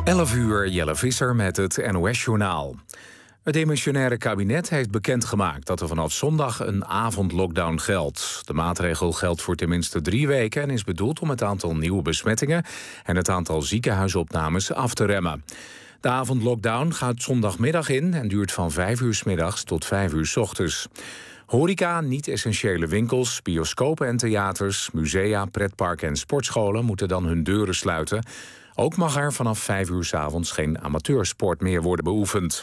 11 uur, Jelle Visser met het NOS-journaal. Het demissionaire kabinet heeft bekendgemaakt dat er vanaf zondag een avondlockdown geldt. De maatregel geldt voor tenminste 3 weken en is bedoeld om het aantal nieuwe besmettingen en het aantal ziekenhuisopnames af te remmen. De avondlockdown gaat zondagmiddag in en duurt van 5 uur 's middags tot 5 uur 's ochtends. Horeca, niet-essentiële winkels, bioscopen en theaters, musea, pretparken en sportscholen moeten dan hun deuren sluiten. Ook mag er vanaf 5 uur 's avonds geen amateursport meer worden beoefend.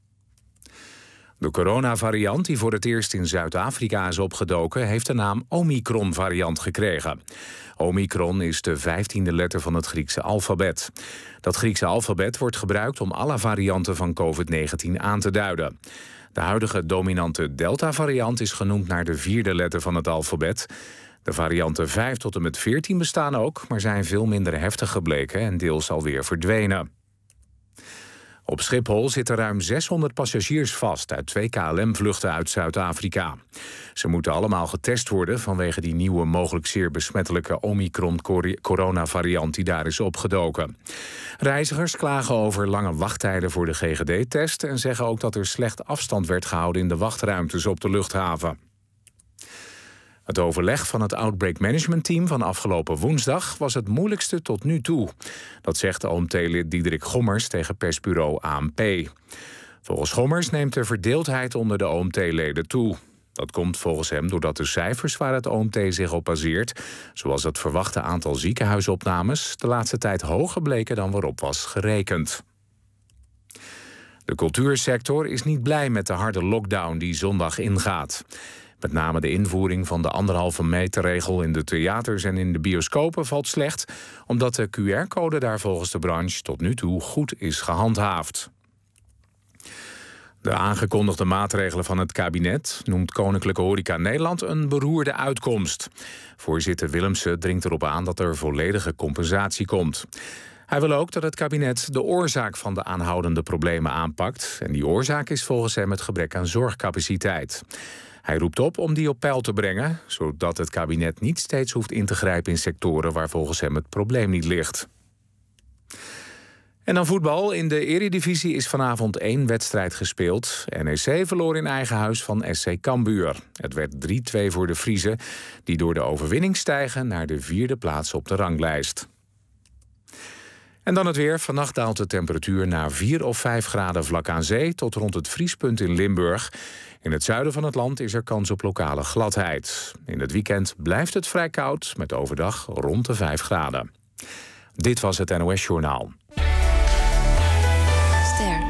De coronavariant die voor het eerst in Zuid-Afrika is opgedoken, heeft de naam Omicron-variant gekregen. Omicron is de 15e letter van het Griekse alfabet. Dat Griekse alfabet wordt gebruikt om alle varianten van COVID-19 aan te duiden. De huidige dominante Delta-variant is genoemd naar de 4e letter van het alfabet. De varianten 5 tot en met 14 bestaan ook, maar zijn veel minder heftig gebleken en deels alweer verdwenen. Op Schiphol zitten ruim 600 passagiers vast uit 2 KLM-vluchten uit Zuid-Afrika. Ze moeten allemaal getest worden vanwege die nieuwe, mogelijk zeer besmettelijke Omicron-coronavariant die daar is opgedoken. Reizigers klagen over lange wachttijden voor de GGD-test en zeggen ook dat er slecht afstand werd gehouden in de wachtruimtes op de luchthaven. Het overleg van het Outbreak Management Team van afgelopen woensdag was het moeilijkste tot nu toe. Dat zegt OMT-lid Diederik Gommers tegen persbureau ANP. Volgens Gommers neemt de verdeeldheid onder de OMT-leden toe. Dat komt volgens hem doordat de cijfers waar het OMT zich op baseert, zoals het verwachte aantal ziekenhuisopnames, de laatste tijd hoger bleken dan waarop was gerekend. De cultuursector is niet blij met de harde lockdown die zondag ingaat. Met name de invoering van de 1,5 meter-regel in de theaters en in de bioscopen valt slecht, omdat de QR-code daar volgens de branche tot nu toe goed is gehandhaafd. De aangekondigde maatregelen van het kabinet noemt Koninklijke Horeca Nederland een beroerde uitkomst. Voorzitter Willemsen dringt erop aan dat er volledige compensatie komt. Hij wil ook dat het kabinet de oorzaak van de aanhoudende problemen aanpakt. En die oorzaak is volgens hem het gebrek aan zorgcapaciteit. Hij roept op om die op peil te brengen, zodat het kabinet niet steeds hoeft in te grijpen in sectoren waar volgens hem het probleem niet ligt. En dan voetbal. In de Eredivisie is vanavond 1 wedstrijd gespeeld. NEC verloor in eigen huis van SC Cambuur. Het werd 3-2 voor de Friezen, die door de overwinning stijgen naar de 4e plaats op de ranglijst. En dan het weer. Vannacht daalt de temperatuur naar 4 of 5 graden vlak aan zee tot rond het vriespunt in Limburg. In het zuiden van het land is er kans op lokale gladheid. In het weekend blijft het vrij koud, met overdag rond de 5 graden. Dit was het NOS-journaal. Ster.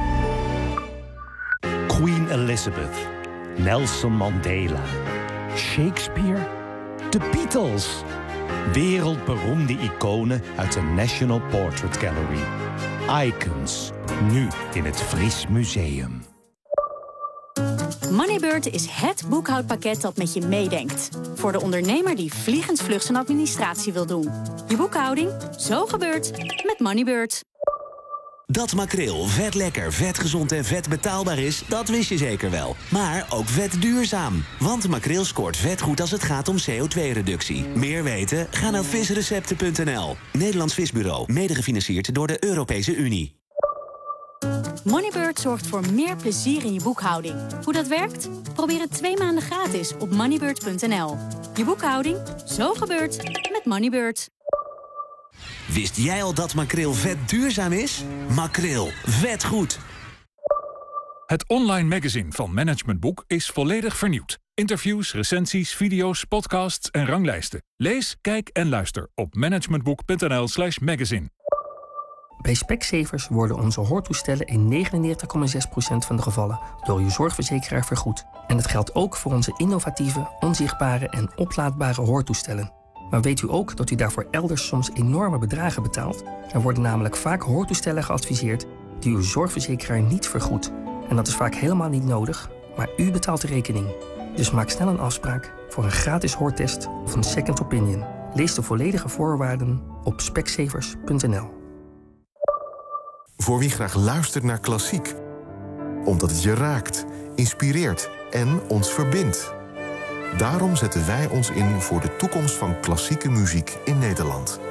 Queen Elizabeth, Nelson Mandela, Shakespeare, de Beatles. Wereldberoemde iconen uit de National Portrait Gallery. Icons, nu in het Fries Museum. Moneybird is het boekhoudpakket dat met je meedenkt. Voor de ondernemer die vliegensvlug zijn administratie wil doen. Je boekhouding, zo gebeurt met Moneybird. Dat makreel vet lekker, vet gezond en vet betaalbaar is, dat wist je zeker wel. Maar ook vet duurzaam. Want makreel scoort vet goed als het gaat om CO2-reductie. Meer weten? Ga naar visrecepten.nl. Nederlands Visbureau, mede gefinancierd door de Europese Unie. Moneybird zorgt voor meer plezier in je boekhouding. Hoe dat werkt? Probeer het 2 maanden gratis op moneybird.nl. Je boekhouding, zo gebeurt met Moneybird. Wist jij al dat makreel vet duurzaam is? Makreel, vet goed. Het online magazine van Management Boek is volledig vernieuwd. Interviews, recensies, video's, podcasts en ranglijsten. Lees, kijk en luister op managementboek.nl/magazine. Bij Specsavers worden onze hoortoestellen in 99,6% van de gevallen door uw zorgverzekeraar vergoed. En dat geldt ook voor onze innovatieve, onzichtbare en oplaadbare hoortoestellen. Maar weet u ook dat u daarvoor elders soms enorme bedragen betaalt? Er worden namelijk vaak hoortoestellen geadviseerd die uw zorgverzekeraar niet vergoedt. En dat is vaak helemaal niet nodig, maar u betaalt de rekening. Dus maak snel een afspraak voor een gratis hoortest of een second opinion. Lees de volledige voorwaarden op specsavers.nl. Voor wie graag luistert naar klassiek. Omdat het je raakt, inspireert en ons verbindt. Daarom zetten wij ons in voor de toekomst van klassieke muziek in Nederland.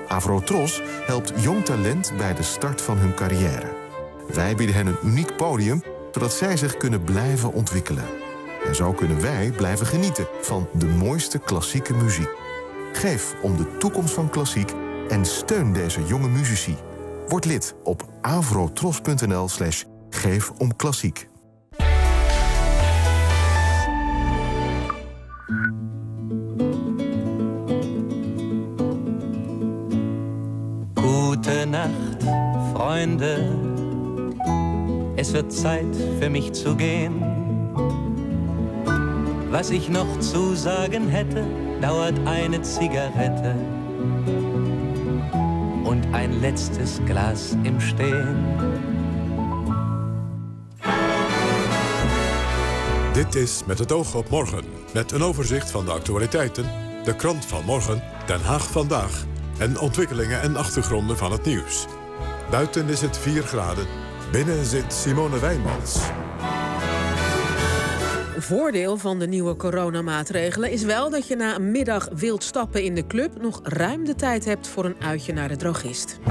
Avrotros helpt jong talent bij de start van hun carrière. Wij bieden hen een uniek podium, zodat zij zich kunnen blijven ontwikkelen. En zo kunnen wij blijven genieten van de mooiste klassieke muziek. Geef om de toekomst van klassiek en steun deze jonge muzici. Word lid op avrotros.nl/geefomklassiek. Gute Nacht, Freunde. Es wird Zeit für mich zu gehen. Was ich noch zu sagen hätte, dauert eine Zigarette und ein letztes Glas im Stehen. Dit is Met het oog op morgen. Met een overzicht van de actualiteiten, de krant van morgen, Den Haag vandaag en ontwikkelingen en achtergronden van het nieuws. Buiten is het 4 graden. Binnen zit Simone Wijnmans. Voordeel van de nieuwe coronamaatregelen is wel dat je na een middag wild stappen in de club nog ruim de tijd hebt voor een uitje naar de drogist.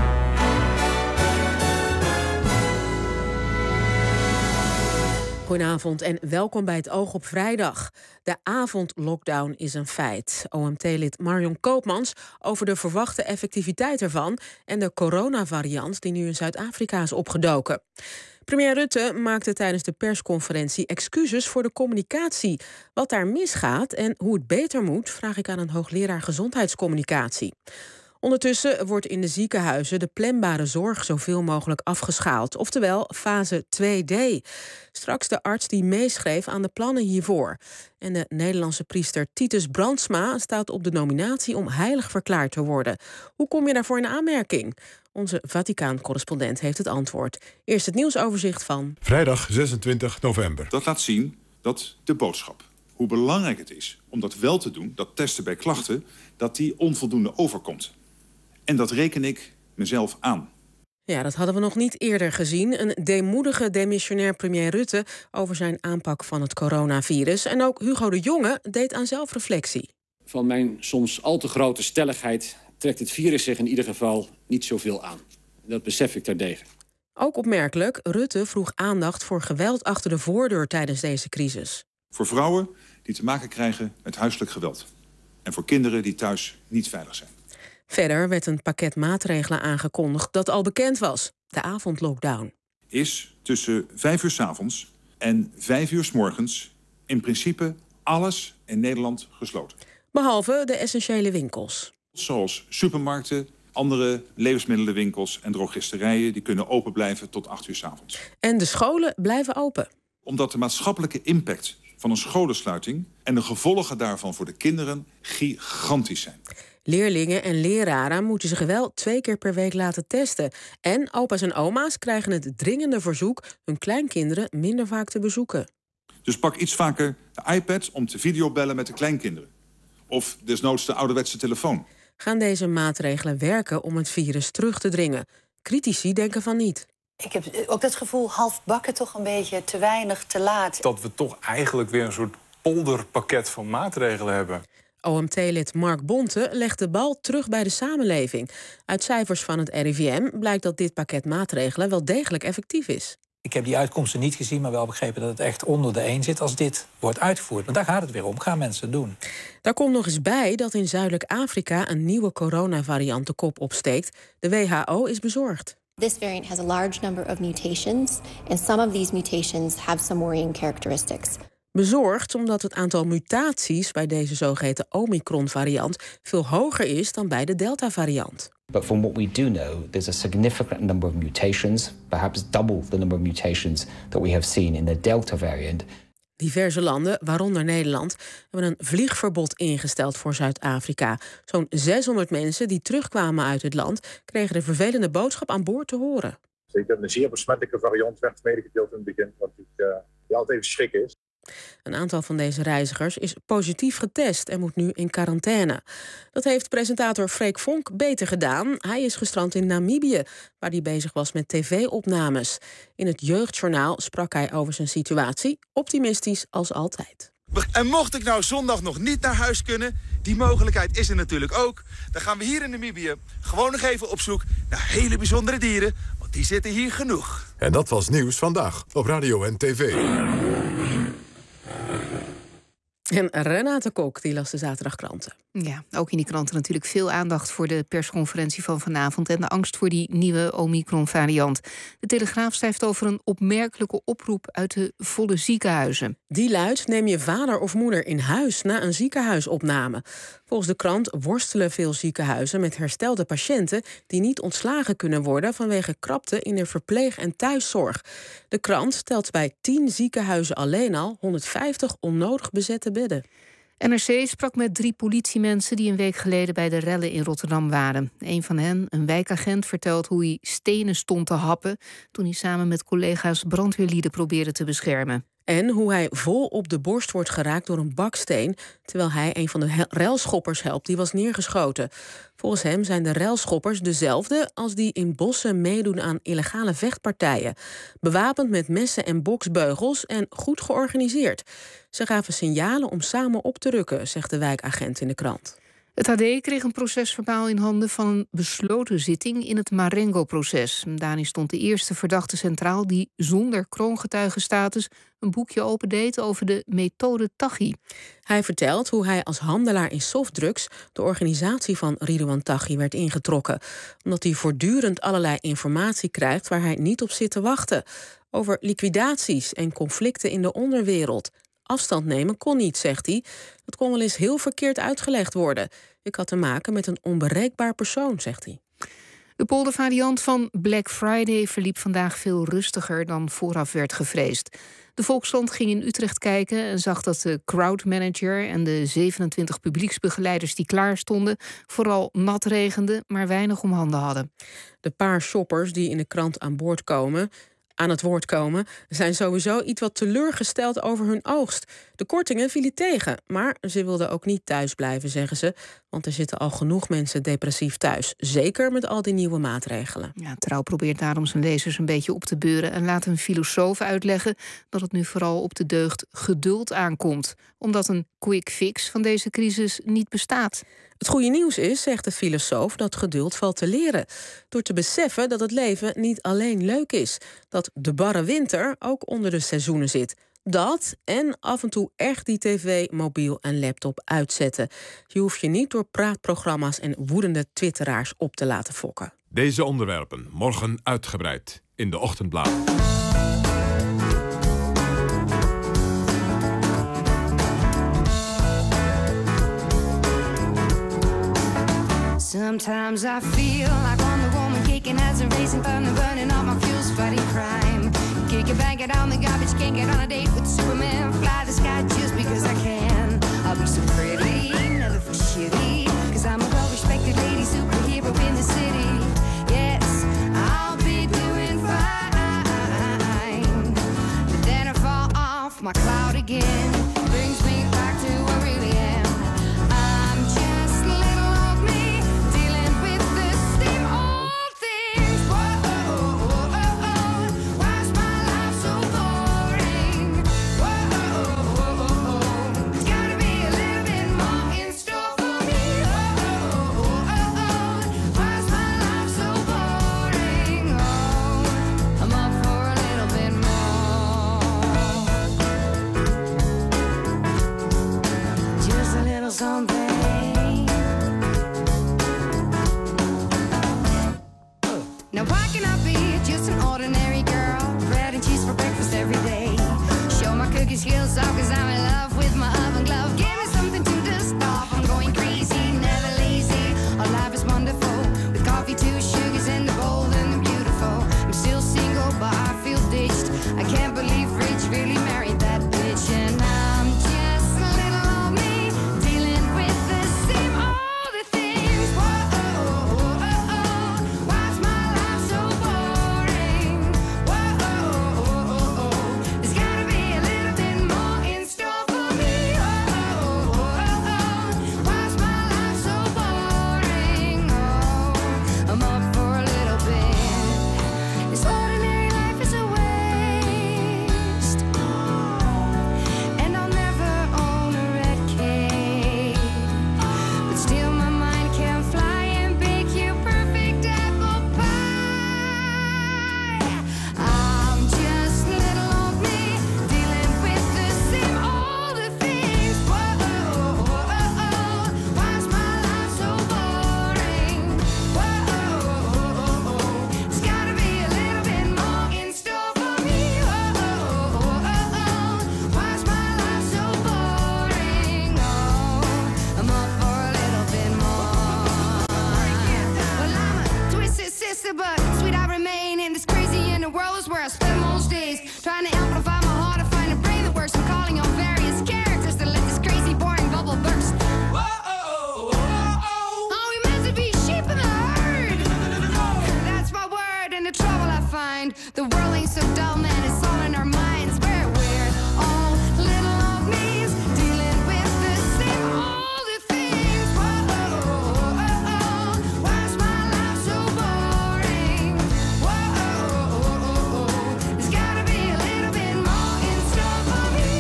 Goedenavond en welkom bij het Oog op Vrijdag. De avondlockdown is een feit. OMT-lid Marion Koopmans over de verwachte effectiviteit ervan en de coronavariant die nu in Zuid-Afrika is opgedoken. Premier Rutte maakte tijdens de persconferentie excuses voor de communicatie. Wat daar misgaat en hoe het beter moet, vraag ik aan een hoogleraar gezondheidscommunicatie. Ondertussen wordt in de ziekenhuizen de planbare zorg zoveel mogelijk afgeschaald. Oftewel fase 2D. Straks de arts die meeschreef aan de plannen hiervoor. En de Nederlandse priester Titus Brandsma staat op de nominatie om heilig verklaard te worden. Hoe kom je daarvoor in aanmerking? Onze Vaticaan-correspondent heeft het antwoord. Eerst het nieuwsoverzicht van Vrijdag 26 november. Dat laat zien dat de boodschap, hoe belangrijk het is om dat wel te doen, dat testen bij klachten, dat die onvoldoende overkomt. En dat reken ik mezelf aan. Ja, dat hadden we nog niet eerder gezien. Een deemoedige demissionair premier Rutte over zijn aanpak van het coronavirus. En ook Hugo de Jonge deed aan zelfreflectie. Van mijn soms al te grote stelligheid trekt het virus zich in ieder geval niet zoveel aan. Dat besef ik terdege. Ook opmerkelijk, Rutte vroeg aandacht voor geweld achter de voordeur tijdens deze crisis. Voor vrouwen die te maken krijgen met huiselijk geweld. En voor kinderen die thuis niet veilig zijn. Verder werd een pakket maatregelen aangekondigd dat al bekend was. De avondlockdown. Is tussen 5 uur 's avonds en 5 uur 's morgens in principe alles in Nederland gesloten. Behalve de essentiële winkels. Zoals supermarkten, andere levensmiddelenwinkels en drogisterijen, die kunnen open blijven tot 8 uur 's avonds. En de scholen blijven open. Omdat de maatschappelijke impact van een scholensluiting en de gevolgen daarvan voor de kinderen gigantisch zijn. Leerlingen en leraren moeten zich wel 2 keer per week laten testen. En opa's en oma's krijgen het dringende verzoek hun kleinkinderen minder vaak te bezoeken. Dus pak iets vaker de iPad om te videobellen met de kleinkinderen. Of desnoods de ouderwetse telefoon. Gaan deze maatregelen werken om het virus terug te dringen? Critici denken van niet. Ik heb ook dat gevoel, halfbakken toch een beetje, te weinig, te laat. Dat we toch eigenlijk weer een soort polderpakket van maatregelen hebben. OMT-lid Mark Bonte legt de bal terug bij de samenleving. Uit cijfers van het RIVM blijkt dat dit pakket maatregelen wel degelijk effectief is. Ik heb die uitkomsten niet gezien, maar wel begrepen dat het echt onder de 1 zit als dit wordt uitgevoerd. Want daar gaat het weer om. Gaan mensen het doen? Daar komt nog eens bij dat in Zuidelijk Afrika een nieuwe coronavariant de kop opsteekt. De WHO is bezorgd. This variant has a large number of mutations, and some of these mutations have some worrying characteristics. Bezorgd omdat het aantal mutaties bij deze zogeheten Omicron-variant veel hoger is dan bij de Delta-variant. But from what we do know, there's a significant number of mutations, perhaps double the number of mutations that we have seen in the Delta variant. Diverse landen, waaronder Nederland, hebben een vliegverbod ingesteld voor Zuid-Afrika. Zo'n 600 mensen die terugkwamen uit het land kregen de vervelende boodschap aan boord te horen. Zeker een zeer besmettelijke variant werd medegedeeld in het begin, wat natuurlijk altijd even schrikken is. Een aantal van deze reizigers is positief getest en moet nu in quarantaine. Dat heeft presentator Freek Vonk beter gedaan. Hij is gestrand in Namibië, waar hij bezig was met tv-opnames. In het Jeugdjournaal sprak hij over zijn situatie, optimistisch als altijd. En mocht ik nou zondag nog niet naar huis kunnen, die mogelijkheid is er natuurlijk ook. Dan gaan we hier in Namibië gewoon nog even op zoek naar hele bijzondere dieren. Want die zitten hier genoeg. En dat was Nieuws Vandaag op Radio en TV. En Renate Kok, die las de zaterdagkranten. Ja, ook in die kranten natuurlijk veel aandacht voor de persconferentie van vanavond en de angst voor die nieuwe Omicron-variant. De Telegraaf schrijft over een opmerkelijke oproep uit de volle ziekenhuizen. Die luidt: neem je vader of moeder in huis na een ziekenhuisopname. Volgens de krant worstelen veel ziekenhuizen met herstelde patiënten die niet ontslagen kunnen worden vanwege krapte in de verpleeg- en thuiszorg. De krant telt bij 10 ziekenhuizen alleen al 150 onnodig bezette bedden. NRC sprak met 3 politiemensen die een week geleden bij de rellen in Rotterdam waren. Een van hen, een wijkagent, vertelt hoe hij stenen stond te happen toen hij samen met collega's brandweerlieden probeerde te beschermen. En hoe hij vol op de borst wordt geraakt door een baksteen, terwijl hij een van de relschoppers helpt die was neergeschoten. Volgens hem zijn de relschoppers dezelfde als die in bossen meedoen aan illegale vechtpartijen. Bewapend met messen en boksbeugels en goed georganiseerd. Ze gaven signalen om samen op te rukken, zegt de wijkagent in de krant. Het AD kreeg een procesverbaal in handen van een besloten zitting in het Marengo-proces. Daarin stond de eerste verdachte centraal die zonder kroongetuigenstatus een boekje opendeed over de methode Taghi. Hij vertelt hoe hij als handelaar in softdrugs de organisatie van Ridouan Taghi werd ingetrokken. Omdat hij voortdurend allerlei informatie krijgt waar hij niet op zit te wachten. Over liquidaties en conflicten in de onderwereld. Afstand nemen kon niet, zegt hij. Dat kon wel eens heel verkeerd uitgelegd worden. Ik had te maken met een onbereikbaar persoon, zegt hij. De poldervariant van Black Friday verliep vandaag veel rustiger dan vooraf werd gevreesd. De Volkskrant ging in Utrecht kijken en zag dat de crowdmanager en de 27 publieksbegeleiders die klaar stonden vooral nat regenden, maar weinig om handen hadden. De paar shoppers die in de krant aan het woord komen, zijn sowieso iets wat teleurgesteld over hun oogst. De kortingen vielen tegen, maar ze wilden ook niet thuis blijven, zeggen ze. Want er zitten al genoeg mensen depressief thuis. Zeker met al die nieuwe maatregelen. Ja, Trouw probeert daarom zijn lezers een beetje op te beuren en laat een filosoof uitleggen dat het nu vooral op de deugd geduld aankomt. Omdat een quick fix van deze crisis niet bestaat. Het goede nieuws is, zegt de filosoof, dat geduld valt te leren. Door te beseffen dat het leven niet alleen leuk is. Dat de barre winter ook onder de seizoenen zit. Dat en af en toe echt die tv, mobiel en laptop uitzetten. Je hoeft je niet door praatprogramma's en woedende twitteraars op te laten fokken. Deze onderwerpen morgen uitgebreid in de Ochtendbladen. Sometimes I feel like Wonder Woman kicking as a racing thunder, burning all my fuels, fighting crime. Kick it, bang it on the garbage, can't get on a date with Superman. Fly the sky just because I can. I'll be so pretty, never for shitty, cause I'm a well-respected lady superhero in the city. Yes, I'll be doing fine. But then I fall off my cloud again. Brings me back to who I really am. I'm just little old me, dealing with the same old things. Whoa, why's my life so boring? Trying to amplify my heart to find a brain that works. I'm calling on various characters to let this crazy, boring bubble burst. Are we meant to be sheep in the herd? That's my word and the trouble I find. The world ain't so dull, man, it's all in our minds. Where we're all little old me's dealing with the same older things. Why's my life so boring? There's gotta be a little bit more in store for me.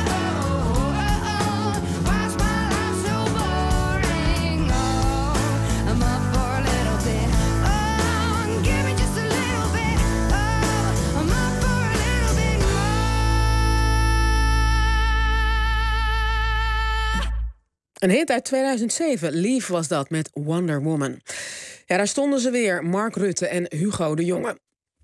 Why's my life so boring? Oh, I'm up for a little bit. Oh, give me just a little bit. Oh, I'm up for a little bit more. Een hit uit 2007, Leave was dat, met Wonder Woman. Ja, daar stonden ze weer, Mark Rutte en Hugo de Jonge.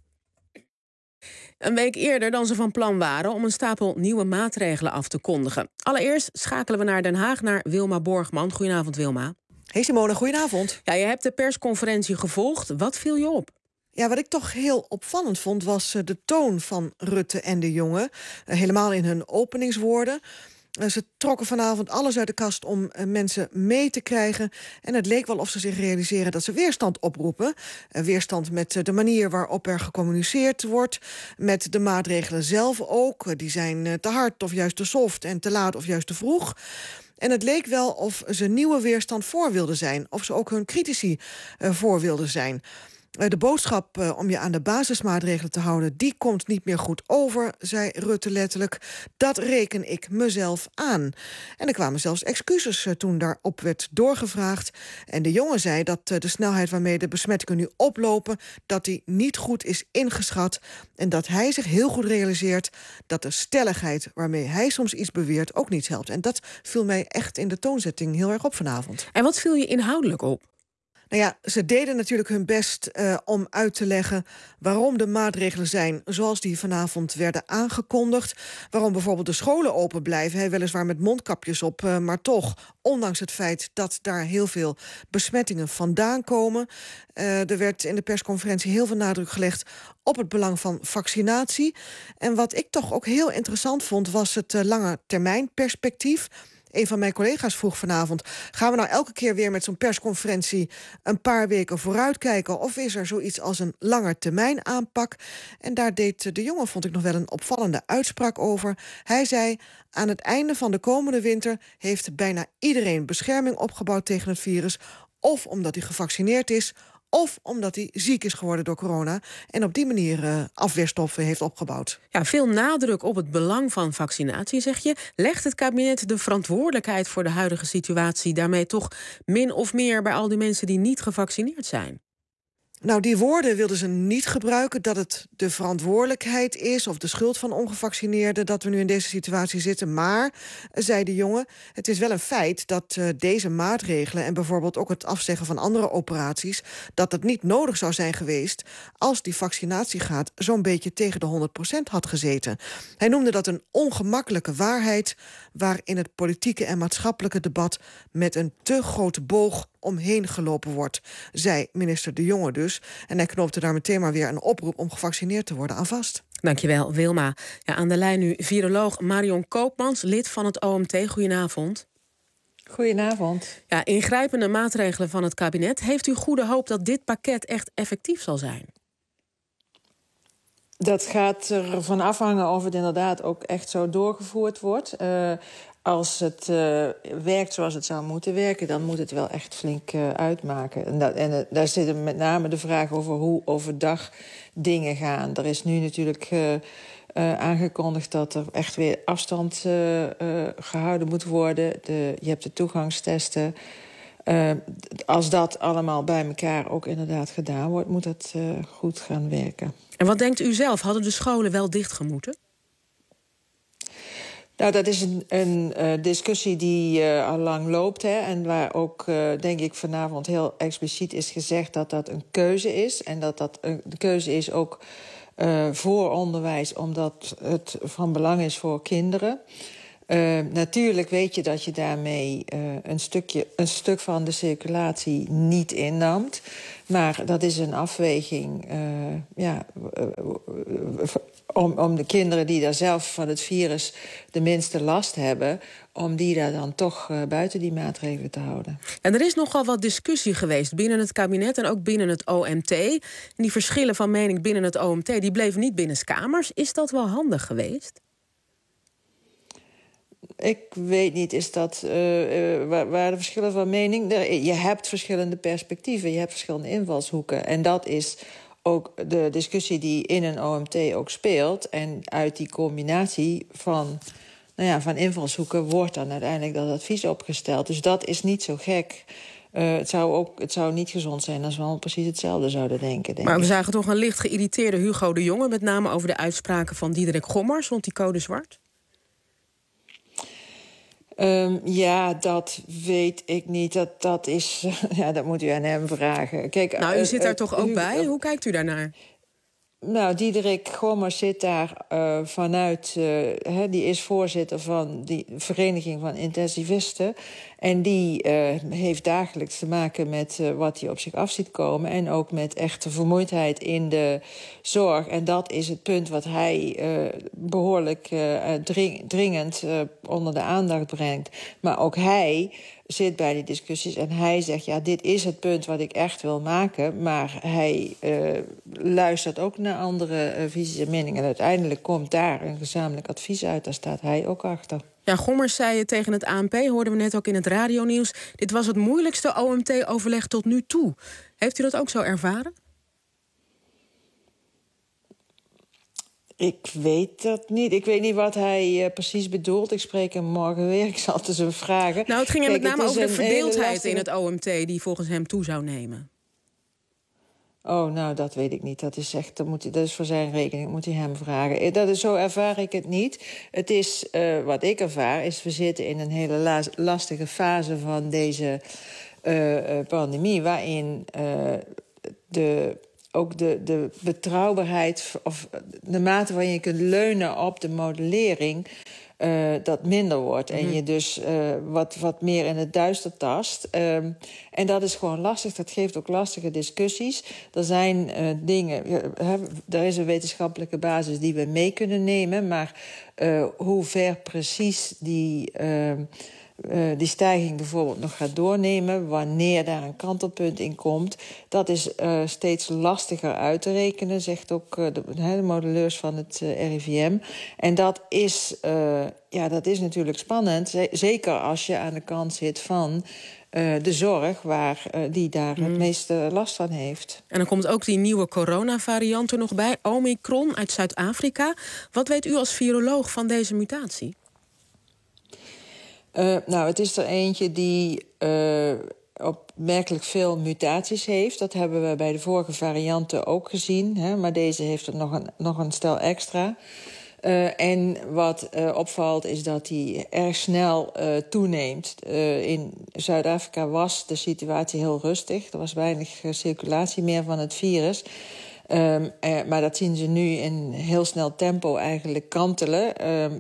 Een week eerder dan ze van plan waren om een stapel nieuwe maatregelen af te kondigen. Allereerst schakelen we naar Den Haag, naar Wilma Borgman. Goedenavond, Wilma. Hey Simone, goedenavond. Ja, je hebt de persconferentie gevolgd. Wat viel je op? Ja, wat ik toch heel opvallend vond was de toon van Rutte en de Jonge. Helemaal in hun openingswoorden. Ze trokken vanavond alles uit de kast om mensen mee te krijgen. En het leek wel of ze zich realiseren dat ze weerstand oproepen. Weerstand met de manier waarop er gecommuniceerd wordt. Met de maatregelen zelf ook. Die zijn te hard of juist te soft en te laat of juist te vroeg. En het leek wel of ze nieuwe weerstand voor wilden zijn. Of ze ook hun critici voor wilden zijn. De boodschap om je aan de basismaatregelen te houden, die komt niet meer goed over, zei Rutte letterlijk. Dat reken ik mezelf aan. En er kwamen zelfs excuses toen daarop werd doorgevraagd. En de Jonge zei dat de snelheid waarmee de besmettingen nu oplopen, dat die niet goed is ingeschat. En dat hij zich heel goed realiseert dat de stelligheid waarmee hij soms iets beweert ook niet helpt. En dat viel mij echt in de toonzetting heel erg op vanavond. En wat viel je inhoudelijk op? Nou ja, ze deden natuurlijk hun best om uit te leggen waarom de maatregelen zijn zoals die vanavond werden aangekondigd. Waarom bijvoorbeeld de scholen open blijven, weliswaar met mondkapjes op, maar toch, ondanks het feit dat daar heel veel besmettingen vandaan komen. Er werd in de persconferentie heel veel nadruk gelegd op het belang van vaccinatie. En wat ik toch ook heel interessant vond, was het lange termijn perspectief. Een van mijn collega's vroeg vanavond, gaan we nou elke keer weer met zo'n persconferentie een paar weken vooruitkijken? Of is er zoiets als een langetermijn aanpak? En daar deed de Jonge, vond ik, nog wel een opvallende uitspraak over. Hij zei, aan het einde van de komende winter heeft bijna iedereen bescherming opgebouwd tegen het virus. Of omdat hij gevaccineerd is, of omdat hij ziek is geworden door corona en op die manier afweerstoffen heeft opgebouwd. Ja, veel nadruk op het belang van vaccinatie, zeg je. Legt het kabinet de verantwoordelijkheid voor de huidige situatie daarmee toch min of meer bij al die mensen die niet gevaccineerd zijn? Nou, die woorden wilden ze niet gebruiken, dat het de verantwoordelijkheid is of de schuld van ongevaccineerden dat we nu in deze situatie zitten. Maar, zei de Jonge, het is wel een feit dat deze maatregelen en bijvoorbeeld ook het afzeggen van andere operaties, dat het niet nodig zou zijn geweest als die vaccinatiegraad zo'n beetje tegen de 100% had gezeten. Hij noemde dat een ongemakkelijke waarheid waarin het politieke en maatschappelijke debat met een te grote boog omheen gelopen wordt, zei minister De Jonge dus. En hij knoopte daar meteen maar weer een oproep om gevaccineerd te worden aan vast. Dankjewel, Wilma. Ja, aan de lijn nu viroloog Marion Koopmans, lid van het OMT. Goedenavond. Goedenavond. Ja, ingrijpende maatregelen van het kabinet. Heeft u goede hoop dat dit pakket echt effectief zal zijn? Dat gaat ervan afhangen of het inderdaad ook echt zo doorgevoerd wordt. Als het werkt zoals het zou moeten werken, dan moet het wel echt flink uitmaken. En daar zit met name de vraag over hoe overdag dingen gaan. Er is nu natuurlijk aangekondigd dat er echt weer afstand gehouden moet worden. Je hebt de toegangstesten. Als dat allemaal bij elkaar ook inderdaad gedaan wordt, moet het goed gaan werken. En wat denkt u zelf? Hadden de scholen wel dichtgemoeten? Nou, dat is een discussie die al lang loopt. Hè, en waar ook, denk ik, vanavond heel expliciet is gezegd dat dat een keuze is. En dat de keuze is ook voor onderwijs, omdat het van belang is voor kinderen. Natuurlijk weet je dat je daarmee een stuk van de circulatie niet innaamt. Maar dat is een afweging om de kinderen die daar zelf van het virus de minste last hebben, om die daar dan toch buiten die maatregelen te houden. En er is nogal wat discussie geweest binnen het kabinet en ook binnen het OMT. En die verschillen van mening binnen het OMT die bleven niet binnenskamers. Is dat wel handig geweest? Ik weet niet, is dat waar de verschillen van mening? Je hebt verschillende perspectieven, je hebt verschillende invalshoeken. En dat is ook de discussie die in een OMT ook speelt. En uit die combinatie van invalshoeken wordt dan uiteindelijk dat advies opgesteld. Dus dat is niet zo gek. Het zou niet gezond zijn als we allemaal precies hetzelfde zouden denken. Maar we zagen toch een licht geïrriteerde Hugo de Jonge, met name over de uitspraken van Diederik Gommers rond die code zwart? Dat weet ik niet. Dat is, dat moet u aan hem vragen. Kijk, u zit daar toch ook bij? Hoe kijkt u daarnaar? Nou, Diederik Gommers zit daar vanuit... die is voorzitter van die Vereniging van Intensivisten. En die heeft dagelijks te maken met wat hij op zich af ziet komen. En ook met echte vermoeidheid in de zorg. En dat is het punt wat hij behoorlijk dringend onder de aandacht brengt. Maar ook hij zit bij die discussies en hij zegt, dit is het punt wat ik echt wil maken. Maar hij luistert ook naar andere visies en meningen. En uiteindelijk komt daar een gezamenlijk advies uit. Daar staat hij ook achter. Ja, Gommers zei tegen het ANP, hoorden we net ook in het radionieuws, dit was het moeilijkste OMT-overleg tot nu toe. Heeft u dat ook zo ervaren? Ik weet dat niet. Ik weet niet wat hij precies bedoelt. Ik spreek hem morgen weer. Ik zal het dus hem vragen. Nou, het ging er met name over de verdeeldheid in het OMT die volgens hem toe zou nemen. Oh, nou, dat weet ik niet. Dat is voor zijn rekening, moet hij hem vragen. Zo ervaar ik het niet. Het is, wat ik ervaar, is we zitten in een hele lastige fase van deze pandemie, waarin ook de betrouwbaarheid, of de mate waarin je kunt leunen op de modellering, dat minder wordt. En je dus wat meer in het duister tast. En dat is gewoon lastig. Dat geeft ook lastige discussies. Er zijn dingen... er is een wetenschappelijke basis die we mee kunnen nemen. Maar hoe ver precies die stijging bijvoorbeeld nog gaat doornemen, wanneer daar een kantelpunt in komt, dat is steeds lastiger uit te rekenen, zegt ook de modelleurs van het RIVM. En dat is natuurlijk spannend, zeker als je aan de kant zit van de zorg, die daar het meeste last van heeft. En dan komt ook die nieuwe coronavariant er nog bij, Omicron uit Zuid-Afrika. Wat weet u als viroloog van deze mutatie? Het is er eentje die opmerkelijk veel mutaties heeft. Dat hebben we bij de vorige varianten ook gezien. Hè, maar deze heeft er nog een stel extra. En wat opvalt is dat die erg snel toeneemt. In Zuid-Afrika was de situatie heel rustig. Er was weinig circulatie meer van het virus. Maar dat zien ze nu in heel snel tempo eigenlijk kantelen.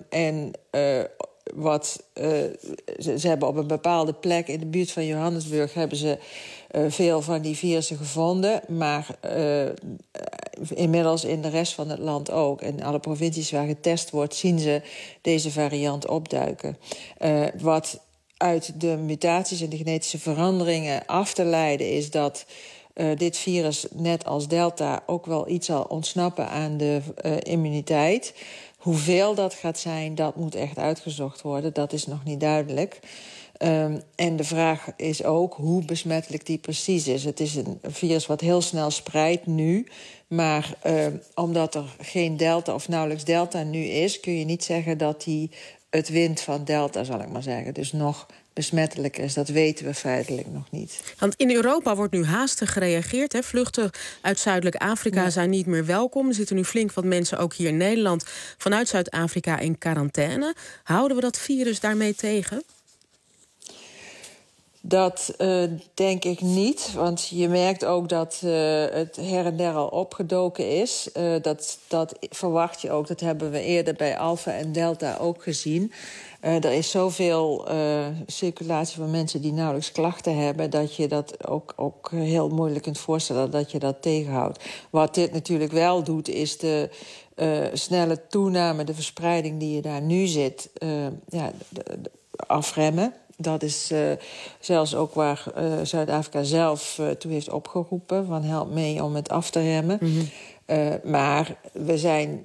Ze hebben op een bepaalde plek in de buurt van Johannesburg hebben ze veel van die virussen gevonden. Maar inmiddels in de rest van het land ook. En alle provincies waar getest wordt, zien ze deze variant opduiken. Wat uit de mutaties en de genetische veranderingen af te leiden is dat dit virus, net als Delta, ook wel iets zal ontsnappen aan de immuniteit. Hoeveel dat gaat zijn, dat moet echt uitgezocht worden. Dat is nog niet duidelijk. En de vraag is ook hoe besmettelijk die precies is. Het is een virus wat heel snel spreidt nu. Maar omdat er geen Delta of nauwelijks Delta nu is, kun je niet zeggen dat die het wint van Delta, zal ik maar zeggen. Dus nog besmettelijk is, dat weten we feitelijk nog niet. Want in Europa wordt nu haastig gereageerd. Hè? Vluchten uit Zuidelijk Afrika zijn niet meer welkom. Er zitten nu flink wat mensen, ook hier in Nederland, vanuit Zuid-Afrika in quarantaine. Houden we dat virus daarmee tegen? Dat denk ik niet, want je merkt ook dat het her en der al opgedoken is. Dat verwacht je ook, dat hebben we eerder bij Alpha en Delta ook gezien. Er is zoveel circulatie van mensen die nauwelijks klachten hebben, dat je dat ook heel moeilijk kunt voorstellen dat je dat tegenhoudt. Wat dit natuurlijk wel doet, is de snelle toename, de verspreiding die je daar nu zit, afremmen. Dat is zelfs ook waar Zuid-Afrika zelf toe heeft opgeroepen, van help mee om het af te remmen. Mm-hmm. Maar we zijn,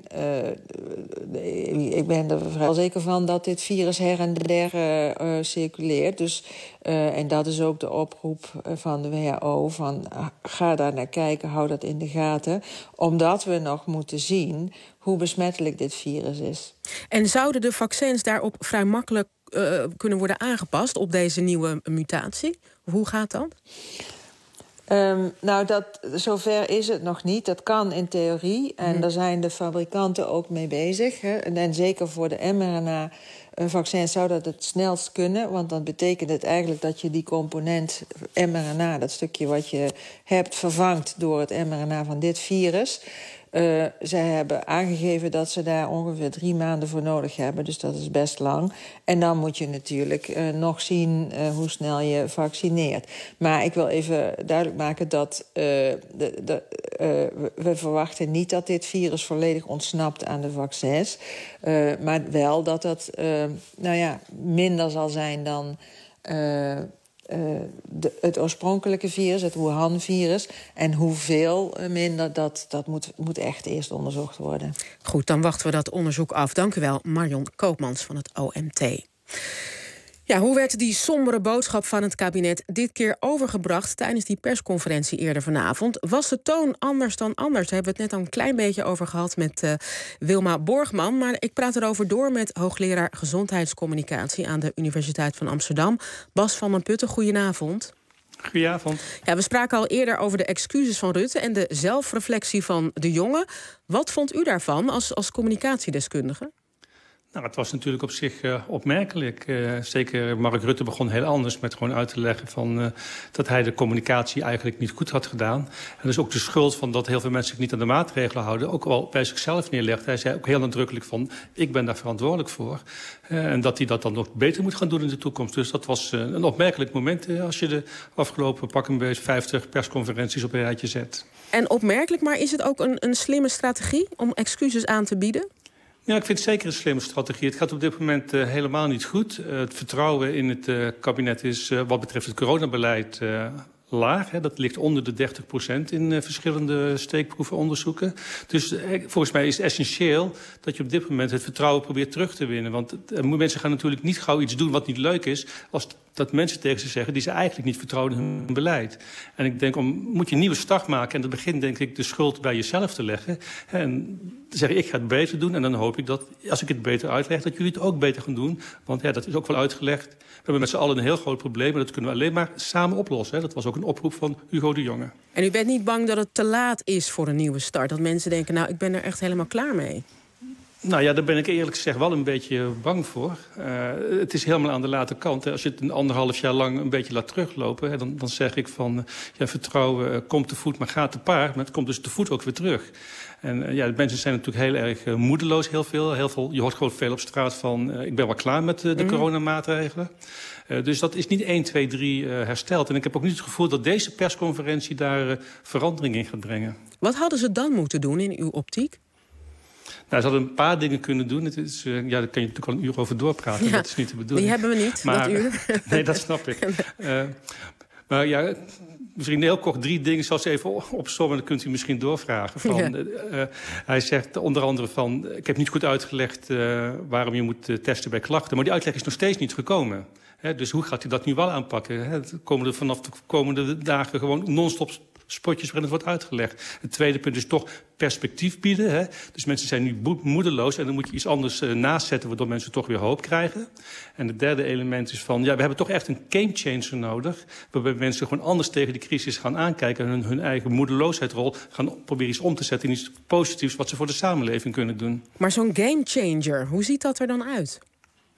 ik ben er vrij zeker van dat dit virus her en der circuleert. Dus, en dat is ook de oproep van de WHO, van ga daar naar kijken, hou dat in de gaten. Omdat we nog moeten zien hoe besmettelijk dit virus is. En zouden de vaccins daarop vrij makkelijk kunnen worden aangepast op deze nieuwe mutatie? Hoe gaat dat? Zover is het nog niet. Dat kan in theorie. En daar zijn de fabrikanten ook mee bezig. Hè. En zeker voor de mRNA-vaccins zou dat het snelst kunnen. Want dan betekent het eigenlijk dat je die component mRNA, dat stukje wat je hebt, vervangt door het mRNA van dit virus. Zij hebben aangegeven dat ze daar ongeveer 3 maanden voor nodig hebben. Dus dat is best lang. En dan moet je natuurlijk nog zien hoe snel je vaccineert. Maar ik wil even duidelijk maken dat we verwachten niet dat dit virus volledig ontsnapt aan de vaccins. Maar wel dat dat minder zal zijn dan het oorspronkelijke virus, het Wuhan-virus. En hoeveel minder, dat moet echt eerst onderzocht worden. Goed, dan wachten we dat onderzoek af. Dank u wel, Marion Koopmans van het OMT. Ja, hoe werd die sombere boodschap van het kabinet dit keer overgebracht tijdens die persconferentie eerder vanavond? Was de toon anders dan anders? Daar hebben we het net al een klein beetje over gehad met Wilma Borgman. Maar ik praat erover door met hoogleraar gezondheidscommunicatie aan de Universiteit van Amsterdam, Bas van den Putten. Goedenavond. Goedenavond. Ja, we spraken al eerder over de excuses van Rutte en de zelfreflectie van de jongen. Wat vond u daarvan als communicatiedeskundige? Nou, het was natuurlijk op zich opmerkelijk. Zeker Mark Rutte begon heel anders met gewoon uit te leggen van, dat hij de communicatie eigenlijk niet goed had gedaan. En dus ook de schuld van dat heel veel mensen zich niet aan de maatregelen houden ook wel bij zichzelf neerlegt. Hij zei ook heel nadrukkelijk van, ik ben daar verantwoordelijk voor. En dat hij dat dan nog beter moet gaan doen in de toekomst. Dus dat was een opmerkelijk moment als je de afgelopen pak een beetje 50 persconferenties op een rijtje zet. En opmerkelijk, maar is het ook een slimme strategie om excuses aan te bieden? Ja, ik vind het zeker een slimme strategie. Het gaat op dit moment helemaal niet goed. Het vertrouwen in het kabinet is wat betreft het coronabeleid laag. Hè. Dat ligt onder de 30% in verschillende steekproevenonderzoeken. Dus volgens mij is het essentieel dat je op dit moment het vertrouwen probeert terug te winnen. Want mensen gaan natuurlijk niet gauw iets doen wat niet leuk is, als dat mensen tegen ze zeggen die ze eigenlijk niet vertrouwen in hun beleid. En ik denk, moet je een nieuwe start maken en dat begint denk ik de schuld bij jezelf te leggen. En zeggen, ik ga het beter doen en dan hoop ik dat, als ik het beter uitleg, dat jullie het ook beter gaan doen. Want ja, dat is ook wel uitgelegd. We hebben met z'n allen een heel groot probleem en dat kunnen we alleen maar samen oplossen. Hè. Dat was ook een oproep van Hugo de Jonge. En u bent niet bang dat het te laat is voor een nieuwe start? Dat mensen denken, nou, ik ben er echt helemaal klaar mee. Nou ja, daar ben ik eerlijk gezegd wel een beetje bang voor. Het is helemaal aan de late kant. Hè. Als je het een 1,5 jaar lang een beetje laat teruglopen, hè, dan zeg ik van, vertrouwen komt te voet, maar gaat te paard. Maar het komt dus te voet ook weer terug. En de mensen zijn natuurlijk heel erg moedeloos, heel veel. Je hoort gewoon veel op straat van, ik ben wel klaar met de coronamaatregelen. Dus dat is niet 1, 2, 3 hersteld. En ik heb ook niet het gevoel dat deze persconferentie daar verandering in gaat brengen. Wat hadden ze dan moeten doen in uw optiek? Nou, ze hadden een paar dingen kunnen doen. Het is, daar kan je natuurlijk al een uur over doorpraten. Ja, dat is niet de bedoeling. Die hebben we niet, maar, dat uur. Nee, dat snap ik. Maar ja, misschien heel kort 3 dingen. Zoals even opzommen, dan kunt u misschien doorvragen. Van, hij zegt onder andere van, ik heb niet goed uitgelegd waarom je moet testen bij klachten. Maar die uitleg is nog steeds niet gekomen. Dus hoe gaat hij dat nu wel aanpakken? Komen er vanaf de komende dagen gewoon non-stop spotjes waarin het wordt uitgelegd. Het tweede punt is toch perspectief bieden. Hè? Dus mensen zijn nu moedeloos en dan moet je iets anders naast zetten, waardoor mensen toch weer hoop krijgen. En het derde element is van, we hebben toch echt een gamechanger nodig, waarbij mensen gewoon anders tegen die crisis gaan aankijken en hun eigen moedeloosheidsrol gaan proberen iets om te zetten in iets positiefs wat ze voor de samenleving kunnen doen. Maar zo'n gamechanger, hoe ziet dat er dan uit?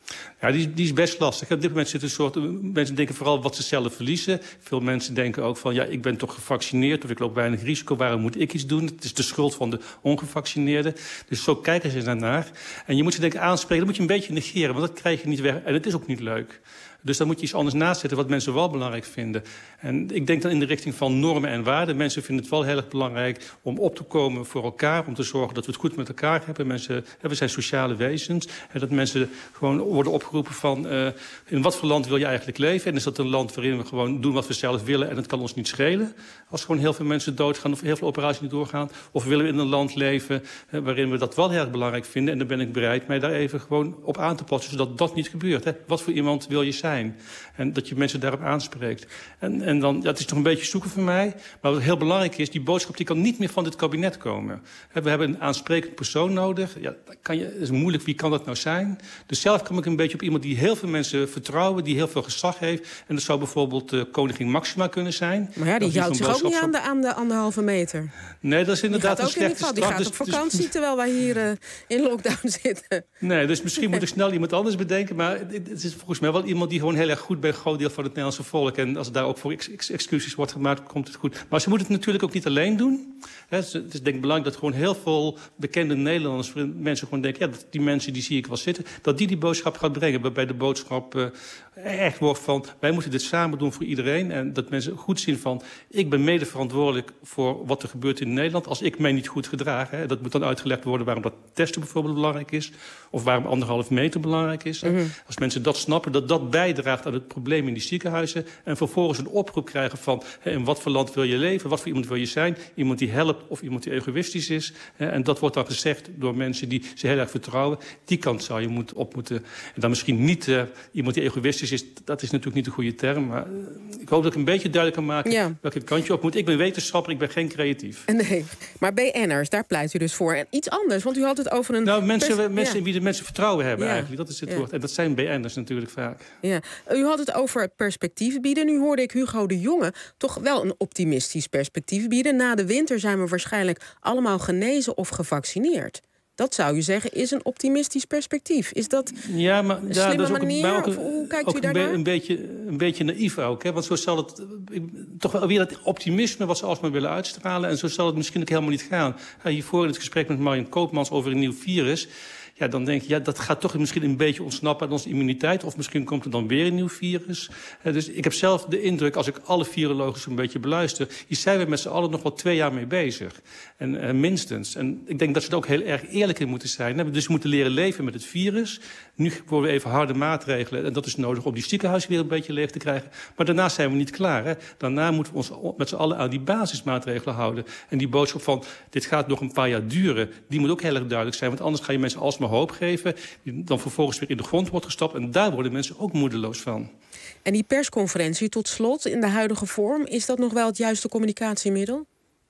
Ja, die is best lastig. Op dit moment zit een soort... Mensen denken vooral wat ze zelf verliezen. Veel mensen denken ook van... ja, ik ben toch gevaccineerd of ik loop weinig risico. Waarom moet ik iets doen? Het is de schuld van de ongevaccineerden. Dus zo kijken ze daarnaar. En je moet ze denken aanspreken. Dat moet je een beetje negeren, want dat krijg je niet weg. En het is ook niet leuk. Dus dan moet je iets anders naast zetten wat mensen wel belangrijk vinden. En ik denk dan in de richting van normen en waarden. Mensen vinden het wel heel erg belangrijk om op te komen voor elkaar. Om te zorgen dat we het goed met elkaar hebben. We zijn sociale wezens. En dat mensen gewoon worden opgeroepen van... in wat voor land wil je eigenlijk leven? En is dat een land waarin we gewoon doen wat we zelf willen... en het kan ons niet schelen? Als gewoon heel veel mensen doodgaan of heel veel operaties niet doorgaan? Of willen we in een land leven waarin we dat wel heel erg belangrijk vinden? En dan ben ik bereid mij daar even gewoon op aan te passen... zodat dat niet gebeurt. Hè? Wat voor iemand wil je zijn? En dat je mensen daarop aanspreekt. En dan, ja, het is nog een beetje zoeken voor mij. Maar wat heel belangrijk is, die boodschap die kan niet meer van dit kabinet komen. We hebben een aansprekend persoon nodig. Ja, het is moeilijk, wie kan dat nou zijn? Dus zelf kom ik een beetje op iemand die heel veel mensen vertrouwen... die heel veel gezag heeft. En dat zou bijvoorbeeld koningin Maxima kunnen zijn. Maar ja, die houdt zich ook niet aan de 1,5 meter. Nee, dat is inderdaad een slechte straf. Die gaat op vakantie terwijl wij hier in lockdown zitten. Nee, dus misschien moet ik snel iemand anders bedenken. Maar het is volgens mij wel iemand die gewoon heel erg goed bij een groot deel van het Nederlandse volk. En als daar ook voor excuses wordt gemaakt, komt het goed. Maar ze moeten het natuurlijk ook niet alleen doen. Het is denk ik belangrijk dat gewoon heel veel bekende Nederlanders... mensen gewoon denken, ja, dat die mensen die zie ik wel zitten... dat die boodschap gaat brengen. Waarbij de boodschap echt wordt van... wij moeten dit samen doen voor iedereen. En dat mensen goed zien van... ik ben mede verantwoordelijk voor wat er gebeurt in Nederland... als ik mij niet goed gedraag. Hè. Dat moet dan uitgelegd worden waarom dat testen bijvoorbeeld belangrijk is... of waarom 1,5 meter belangrijk is. Als mensen dat snappen, dat bijdraagt aan het probleem in die ziekenhuizen... en vervolgens een oproep krijgen van... in wat voor land wil je leven, wat voor iemand wil je zijn... iemand die helpt of iemand die egoïstisch is. En dat wordt dan gezegd door mensen die ze heel erg vertrouwen. Die kant zou je moeten... En dan misschien niet iemand die egoïstisch is... dat is natuurlijk niet de goede term... maar ik hoop dat ik een beetje duidelijk kan maken... welke kant je op moet. Ik ben wetenschapper, ik ben geen creatief. Nee, maar BN'ers, daar pleit u dus voor. En iets anders, want u had het over een... Nou, mensen in wie de mensen vertrouwen hebben eigenlijk. Dat is het woord. En dat zijn BN'ers natuurlijk vaak. Ja. U had het over perspectief bieden. Nu hoorde ik Hugo de Jonge toch wel een optimistisch perspectief bieden. Na de winter zijn we waarschijnlijk allemaal genezen of gevaccineerd. Dat zou je zeggen is een optimistisch perspectief. Is dat een slimme manier? Hoe kijkt u daarnaar? Een beetje naïef ook. Hè? Want zo zal het toch wel weer dat optimisme wat ze alsmaar willen uitstralen. En zo zal het misschien ook helemaal niet gaan. Hiervoor in het gesprek met Marion Koopmans over een nieuw virus... ja, dan denk je, ja, dat gaat toch misschien een beetje ontsnappen aan onze immuniteit. Of misschien komt er dan weer een nieuw virus. Dus ik heb zelf de indruk, als ik alle virologen zo'n beetje beluister... hier zijn we met z'n allen nog wel 2 jaar mee bezig. En minstens. En ik denk dat ze er ook heel erg eerlijk in moeten zijn. Dus we moeten leren leven met het virus. Nu worden we even harde maatregelen. En dat is nodig om die ziekenhuizen weer een beetje leeg te krijgen. Maar daarna zijn we niet klaar. Hè? Daarna moeten we ons met z'n allen aan die basismaatregelen houden. En die boodschap van, dit gaat nog een paar jaar duren... die moet ook heel erg duidelijk zijn. Want anders ga je mensen alsmaar hoop geven, die dan vervolgens weer in de grond wordt gestapt. En daar worden mensen ook moedeloos van. En die persconferentie tot slot in de huidige vorm... is dat nog wel het juiste communicatiemiddel?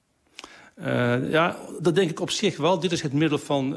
Ja, dat denk ik op zich wel. Dit is het middel van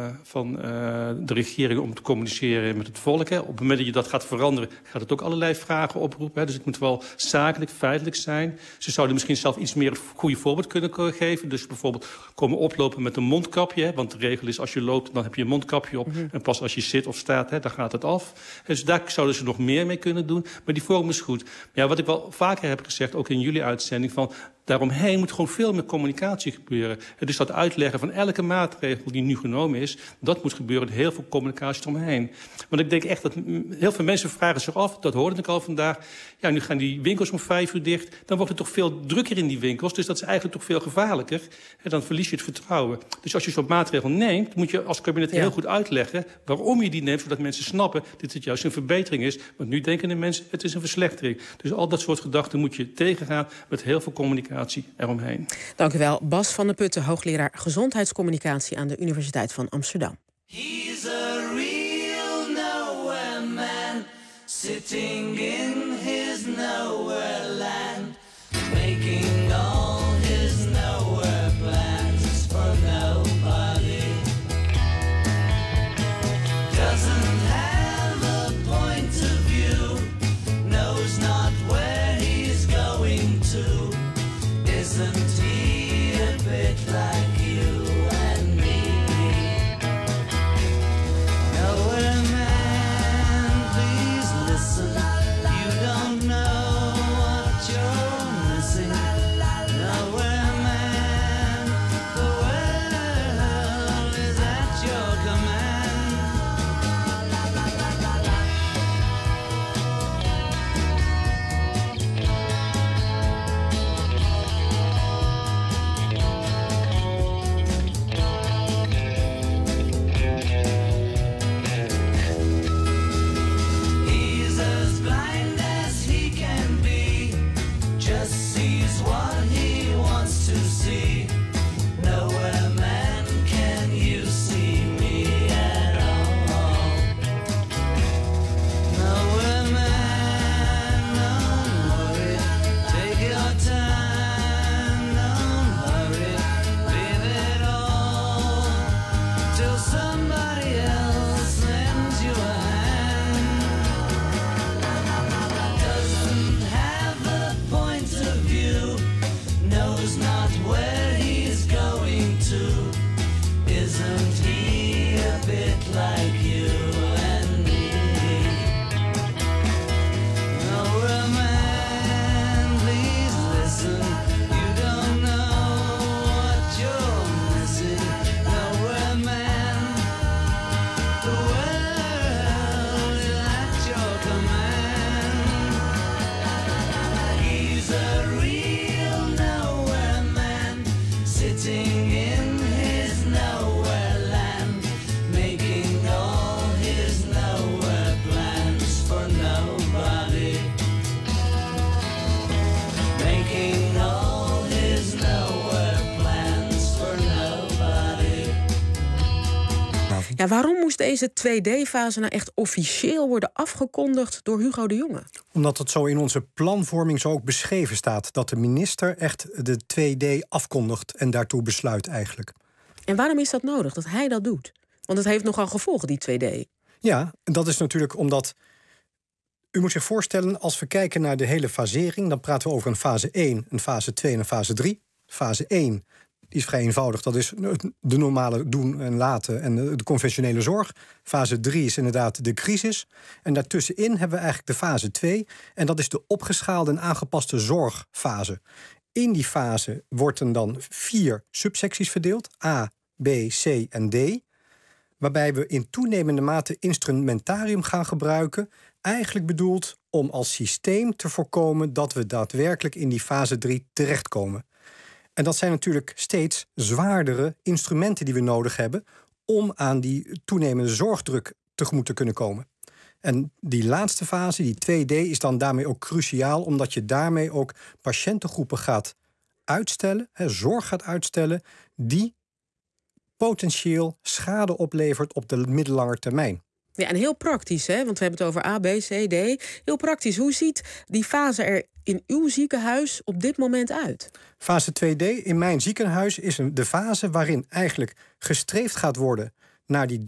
de regering om te communiceren met het volk. Hè. Op het moment dat je dat gaat veranderen, gaat het ook allerlei vragen oproepen. Hè. Dus het moet wel zakelijk, feitelijk zijn. Ze zouden misschien zelf iets meer het goede voorbeeld kunnen geven. Dus bijvoorbeeld komen oplopen met een mondkapje. Hè. Want de regel is, als je loopt, dan heb je een mondkapje op. En pas als je zit of staat, hè, dan gaat het af. Dus daar zouden ze nog meer mee kunnen doen. Maar die vorm is goed. Maar ja, wat ik wel vaker heb gezegd, ook in jullie uitzending... van daaromheen moet gewoon veel meer communicatie gebeuren. Dus dat uitleggen van elke maatregel die nu genomen is... dat moet gebeuren, heel veel communicatie eromheen. Want ik denk echt dat heel veel mensen vragen zich af... dat hoorde ik al vandaag... ja, nu gaan die winkels om 5 uur dicht... dan wordt het toch veel drukker in die winkels... dus dat is eigenlijk toch veel gevaarlijker. En dan verlies je het vertrouwen. Dus als je zo'n maatregel neemt... moet je als kabinet heel goed uitleggen... waarom je die neemt, zodat mensen snappen... dat het juist een verbetering is. Want nu denken de mensen, het is een verslechtering. Dus al dat soort gedachten moet je tegengaan... met heel veel communicatie eromheen. Dank u wel, Bas van der Putten, hoogleraar gezondheidscommunicatie aan de Universiteit van Amsterdam. He's a real nowhere man, sitting in his nowhere land, making all his nowhere plans for nobody. Doesn't have a point of view, knows not where he's going to. Isn't he a bit like you and me? Nowhere man. somebody else lends you a hand. Doesn't have a point of view, knows not where he's going to. Isn't he a bit like you and me? Nora man, please listen. You don't know what you're missing. Nora man, the world is at your command. He's a real nowhere man, sitting in his nowhere land, making all his nowhere plans for nobody. Making all his nowhere plans for nobody. Ja, waarom moest deze 2D-fase nou echt officieel worden afgekondigd door Hugo de Jonge? Omdat het zo in onze planvorming zo ook beschreven staat, dat de minister echt de 2D afkondigt en daartoe besluit eigenlijk. En waarom is dat nodig, dat hij dat doet? Want het heeft nogal gevolgen, die 2D. Ja, dat is natuurlijk omdat... U moet zich voorstellen, als we kijken naar de hele fasering, dan praten we over een fase 1, een fase 2 en een fase 3. Fase 1 die is vrij eenvoudig, dat is de normale doen en laten en de conventionele zorg. Fase 3 is inderdaad de crisis. En daartussenin hebben we eigenlijk de fase 2. En dat is de opgeschaalde en aangepaste zorgfase. In die fase worden dan 4 subsecties verdeeld. A, B, C en D. Waarbij we in toenemende mate instrumentarium gaan gebruiken. Eigenlijk bedoeld om als systeem te voorkomen dat we daadwerkelijk in die fase 3 terechtkomen. En dat zijn natuurlijk steeds zwaardere instrumenten die we nodig hebben om aan die toenemende zorgdruk tegemoet te kunnen komen. En die laatste fase, die 2D, is dan daarmee ook cruciaal, omdat je daarmee ook patiëntengroepen gaat uitstellen, zorg gaat uitstellen, die potentieel schade oplevert op de middellange termijn. Ja, en heel praktisch, hè? Want we hebben het over A, B, C, D. Heel praktisch, hoe ziet die fase er in uw ziekenhuis op dit moment uit? Fase 2D in mijn ziekenhuis is de fase waarin eigenlijk gestreefd gaat worden naar die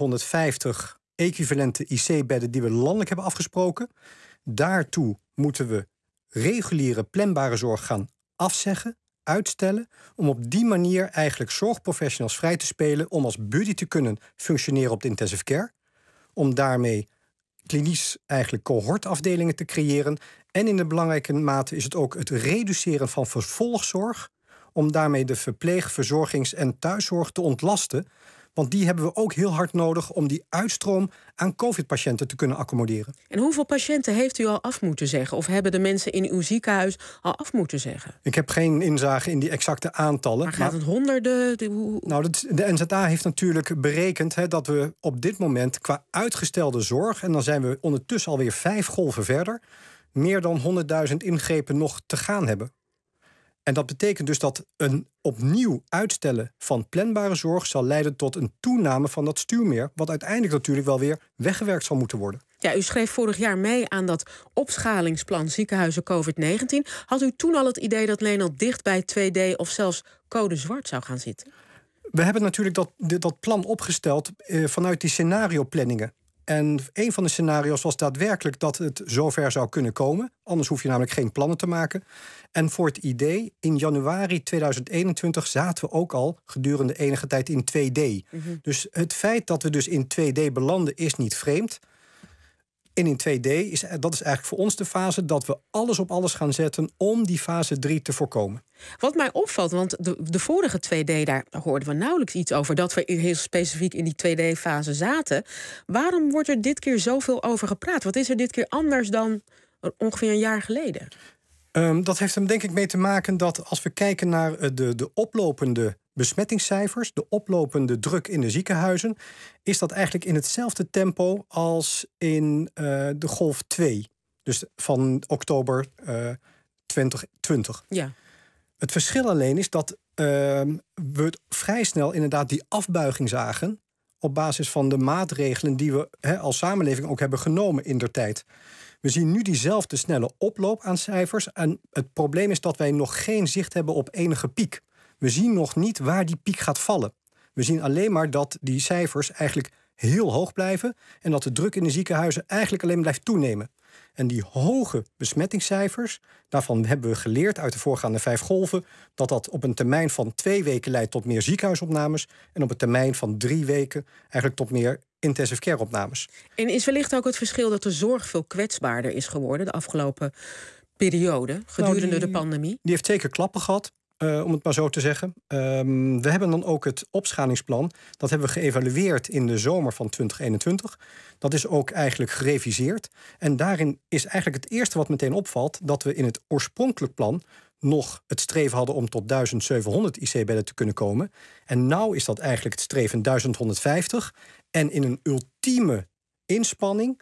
1150 equivalente IC-bedden die we landelijk hebben afgesproken. Daartoe moeten we reguliere planbare zorg gaan afzeggen, uitstellen, om op die manier eigenlijk zorgprofessionals vrij te spelen om als buddy te kunnen functioneren op de intensive care. Om daarmee klinisch eigenlijk cohortafdelingen te creëren. En in de belangrijke mate is het ook het reduceren van vervolgzorg, om daarmee de verpleeg-, verzorgings- en thuiszorg te ontlasten. Want die hebben we ook heel hard nodig om die uitstroom aan COVID-patiënten te kunnen accommoderen. En hoeveel patiënten heeft u al af moeten zeggen? Of hebben de mensen in uw ziekenhuis al af moeten zeggen? Ik heb geen inzage in die exacte aantallen. Maar gaat het honderden? Nou, de NZA heeft natuurlijk berekend dat we op dit moment qua uitgestelde zorg, en dan zijn we ondertussen alweer 5 golven verder, meer dan 100.000 ingrepen nog te gaan hebben. En dat betekent dus dat een opnieuw uitstellen van planbare zorg zal leiden tot een toename van dat stuwmeer, wat uiteindelijk natuurlijk wel weer weggewerkt zal moeten worden. Ja, u schreef vorig jaar mee aan dat opschalingsplan ziekenhuizen COVID-19. Had u toen al het idee dat Nederland dicht bij 2D of zelfs code zwart zou gaan zitten? We hebben natuurlijk dat plan opgesteld vanuit die scenarioplanningen. En een van de scenario's was daadwerkelijk dat het zover zou kunnen komen. Anders hoef je namelijk geen plannen te maken. En voor het idee, in januari 2021 zaten we ook al gedurende enige tijd in 2D. Dus het feit dat we dus in 2D belanden is niet vreemd. En in 2D dat is eigenlijk voor ons de fase dat we alles op alles gaan zetten om die fase 3 te voorkomen. Wat mij opvalt, want de vorige 2D, daar hoorden we nauwelijks iets over, dat we heel specifiek in die 2D-fase zaten. Waarom wordt er dit keer zoveel over gepraat? Wat is er dit keer anders dan ongeveer een jaar geleden? Dat heeft er denk ik mee te maken dat als we kijken naar de oplopende besmettingscijfers, de oplopende druk in de ziekenhuizen, is dat eigenlijk in hetzelfde tempo als in de golf 2. Dus van oktober 2020. Ja. Het verschil alleen is dat we vrij snel inderdaad die afbuiging zagen op basis van de maatregelen die we als samenleving ook hebben genomen indertijd. We zien nu diezelfde snelle oploop aan cijfers. En het probleem is dat wij nog geen zicht hebben op enige piek. We zien nog niet waar die piek gaat vallen. We zien alleen maar dat die cijfers eigenlijk heel hoog blijven en dat de druk in de ziekenhuizen eigenlijk alleen blijft toenemen. En die hoge besmettingscijfers, daarvan hebben we geleerd uit de voorgaande 5 golven, dat op een termijn van 2 weken leidt tot meer ziekenhuisopnames en op een termijn van 3 weken eigenlijk tot meer intensive care opnames. En is wellicht ook het verschil dat de zorg veel kwetsbaarder is geworden de afgelopen periode, gedurende de pandemie? Die heeft zeker klappen gehad. Om het maar zo te zeggen. We hebben dan ook het opschalingsplan. Dat hebben we geëvalueerd in de zomer van 2021. Dat is ook eigenlijk gereviseerd. En daarin is eigenlijk het eerste wat meteen opvalt, dat we in het oorspronkelijk plan nog het streven hadden om tot 1700 IC-bedden te kunnen komen. En nou is dat eigenlijk het streven 1150. En in een ultieme inspanning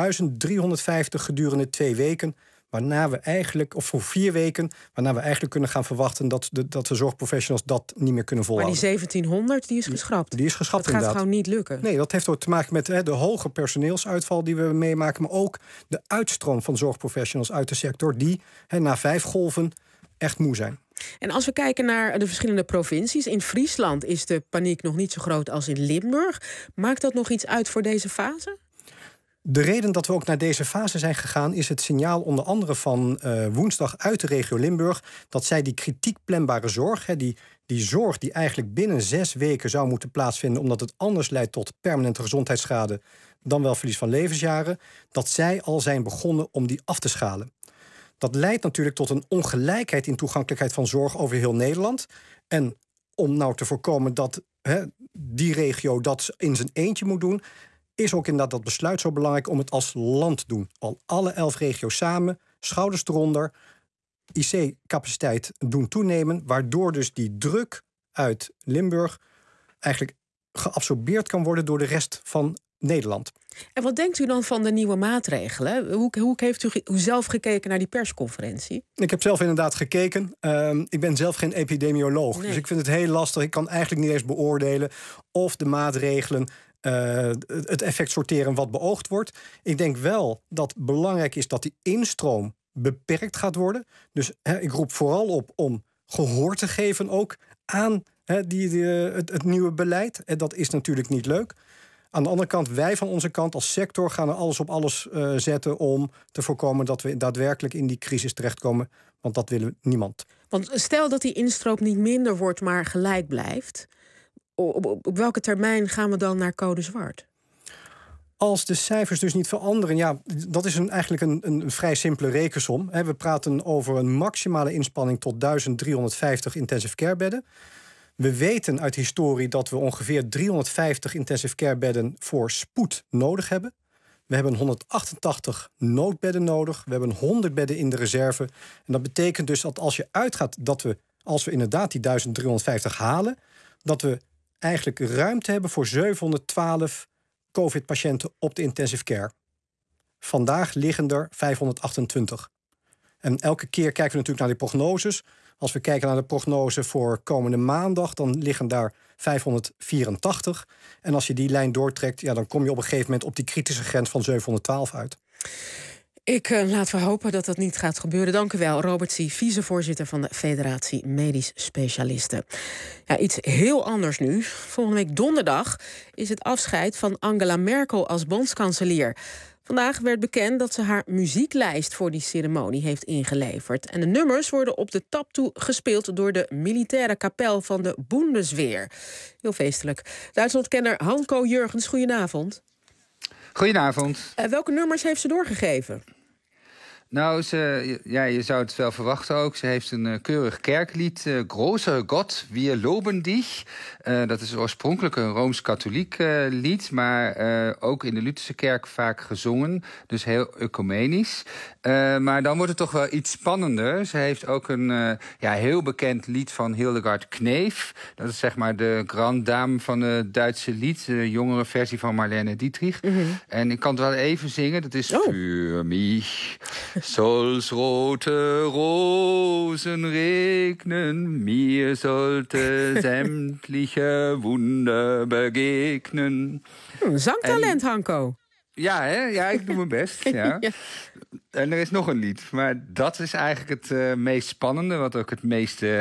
1350 gedurende 2 weken. Waarna we eigenlijk, of voor 4 weken, waarna we eigenlijk kunnen gaan verwachten dat de zorgprofessionals dat niet meer kunnen volhouden. Maar die 1700 die is geschrapt. Die is geschrapt, dat gaat inderdaad. gewoon niet lukken. Nee, dat heeft ook te maken met de hoge personeelsuitval die we meemaken, maar ook de uitstroom van zorgprofessionals uit de sector die na 5 golven echt moe zijn. En als we kijken naar de verschillende provincies, in Friesland is de paniek nog niet zo groot als in Limburg. Maakt dat nog iets uit voor deze fase? De reden dat we ook naar deze fase zijn gegaan is het signaal onder andere van woensdag uit de regio Limburg, dat zij die kritiek planbare zorg, die zorg die eigenlijk binnen 6 weken zou moeten plaatsvinden omdat het anders leidt tot permanente gezondheidsschade dan wel verlies van levensjaren, dat zij al zijn begonnen om die af te schalen. Dat leidt natuurlijk tot een ongelijkheid in toegankelijkheid van zorg over heel Nederland. En om nou te voorkomen dat die regio dat in zijn eentje moet doen, is ook inderdaad dat besluit zo belangrijk om het als land te doen. Al alle 11 regio's samen, schouders eronder, IC-capaciteit doen toenemen, waardoor dus die druk uit Limburg eigenlijk geabsorbeerd kan worden door de rest van Nederland. En wat denkt u dan van de nieuwe maatregelen? Hoe heeft u zelf gekeken naar die persconferentie? Ik heb zelf inderdaad gekeken. Ik ben zelf geen epidemioloog, Nee. dus ik vind het heel lastig. Ik kan eigenlijk niet eens beoordelen of de maatregelen het effect sorteren wat beoogd wordt. Ik denk wel dat belangrijk is dat die instroom beperkt gaat worden. Dus ik roep vooral op om gehoor te geven ook aan het nieuwe beleid. En dat is natuurlijk niet leuk. Aan de andere kant, wij van onze kant als sector gaan er alles op alles zetten om te voorkomen dat we daadwerkelijk in die crisis terechtkomen. Want dat willen niemand. Want stel dat die instroom niet minder wordt, maar gelijk blijft. Op welke termijn gaan we dan naar code zwart? Als de cijfers dus niet veranderen, dat is eigenlijk een vrij simpele rekensom. We praten over een maximale inspanning tot 1350 intensive care bedden. We weten uit historie dat we ongeveer 350 intensive care bedden voor spoed nodig hebben. We hebben 188 noodbedden nodig. We hebben 100 bedden in de reserve. En dat betekent dus dat als je uitgaat dat we, als we inderdaad die 1350 halen, dat we eigenlijk ruimte hebben voor 712 COVID-patiënten op de intensive care. Vandaag liggen er 528. En elke keer kijken we natuurlijk naar die prognoses. Als we kijken naar de prognose voor komende maandag, dan liggen daar 584. En als je die lijn doortrekt, dan kom je op een gegeven moment op die kritische grens van 712 uit. Laten we hopen dat dat niet gaat gebeuren. Dank u wel, Robert C., vicevoorzitter van de Federatie Medisch Specialisten. Ja, iets heel anders nu. Volgende week donderdag is het afscheid van Angela Merkel als bondskanselier. Vandaag werd bekend dat ze haar muzieklijst voor die ceremonie heeft ingeleverd. En de nummers worden op de tap toe gespeeld door de militaire kapel van de Bundeswehr. Heel feestelijk. Duitslandkenner Hanko Jurgens, goedenavond. Goedenavond. Welke nummers heeft ze doorgegeven? Nou, je zou het wel verwachten ook. Ze heeft een keurig kerklied. Großer Gott, wir loben dich. Dat is oorspronkelijk een Rooms-katholiek lied, maar ook in de Lutherse kerk vaak gezongen. Dus heel ecumenisch. Maar dan wordt het toch wel iets spannender. Ze heeft ook een heel bekend lied van Hildegard Knef. Dat is zeg maar de grande dame van het Duitse lied. De jongere versie van Marlene Dietrich. Mm-hmm. En ik kan het wel even zingen. Dat is Für mich soll's rote Rosen regnen, mir sollte sämtliche Wunder begegnen. Zangtalent, Hanko. Ja, hè? Ja, ik doe mijn best. Ja. Ja. En er is nog een lied, maar dat is eigenlijk het meest spannende, wat ook het meest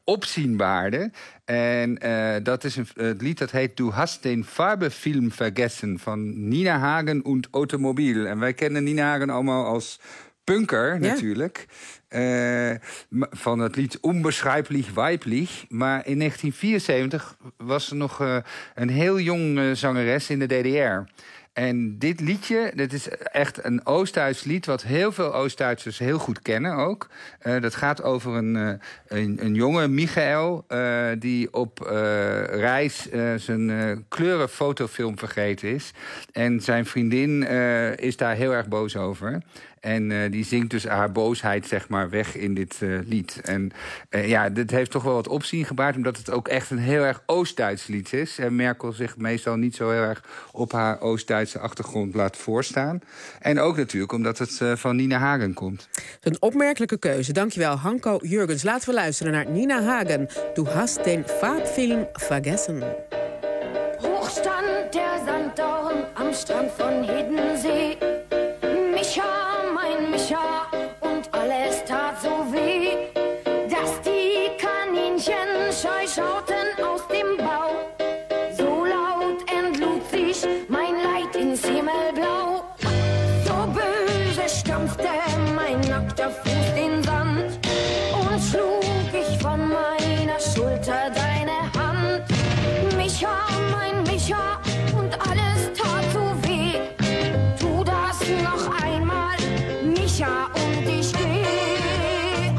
opzienbaarde. En dat is het lied dat heet Du hast den Farbefilm vergessen van Nina Hagen und Automobil. En wij kennen Nina Hagen allemaal als punker natuurlijk. Van het lied Unbeschreiblich Weiblich. Maar in 1974 was ze nog een heel jong zangeres in de DDR. En dit liedje, dit is echt een Oost-Duits lied... wat heel veel Oost-Duitsers heel goed kennen ook. Dat gaat over een jonge Michael... die op reis zijn kleurenfotofilm vergeten is. En zijn vriendin is daar heel erg boos over... En die zingt dus haar boosheid zeg maar weg in dit lied. En dit heeft toch wel wat opzien gebaard... omdat het ook echt een heel erg Oost-Duits lied is. En Merkel zich meestal niet zo heel erg op haar Oost-Duitse achtergrond laat voorstaan. En ook natuurlijk omdat het van Nina Hagen komt. Een opmerkelijke keuze. Dankjewel, Hanko Jurgens. Laten we luisteren naar Nina Hagen. Du hast den Farbfilm vergessen. Hoch stand der Sanddorn am Strand von Hiddensee. Micha, mein Micha, und alles tat so weh, dass die Kaninchen scheu schauten aus dem Bau. So laut entlud sich mein Leid ins Himmelblau. So böse stampfte mein nackter Fuß den Sand und schlug ich von meiner Schulter deine Hand. Micha, mein Micha, und alles tat so weh. Tu das noch einmal, Micha, und ich geh.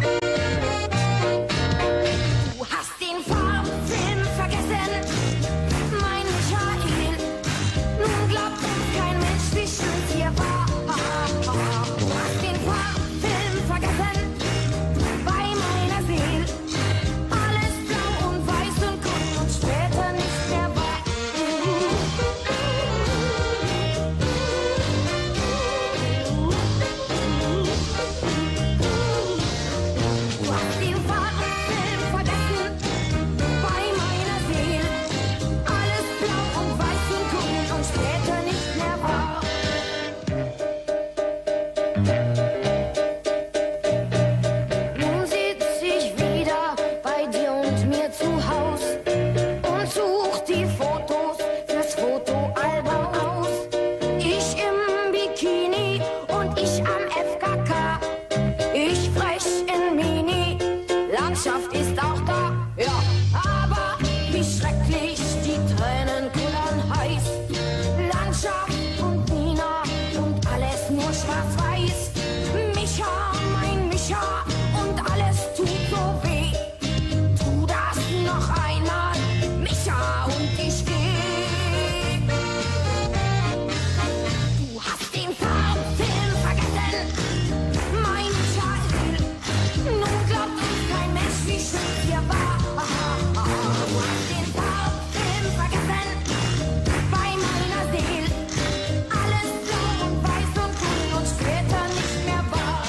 Du hast den Farbfilm vergessen, mein Michael. Nun glaubt uns kein Mensch, wie schön es hier war. Du hast den Farbfilm vergessen, bei meiner Seele. Alles blau und weiß und grün und später nicht mehr war. Du hast den Farbfilm vergessen, bei meiner Seele. Alles blau und weiß und grün und später nicht mehr war. Nun sitz ich wieder bei dir und mir zu Haus und such die Fotos fürs Fotoalbum aus. Ich im Bikini und ich am FKK. Ich frech in Mini, Landschaft ist auch da, ja. Aber wie schrecklich, die Tränen kullern heiß. Landschaft und Nina und alles nur schwarz-weiß. Micha, mein Micha, und alles tut so weh. Tu das noch einmal, Micha, und ich geh. Du hast den Farbfilm vergessen, mein Michael. Nun glaubt uns kein Mensch, wie schön es hier war. Du hast den Farbfilm vergessen, bei meiner Seele. Alles blau und weiß und grün und später nicht mehr war.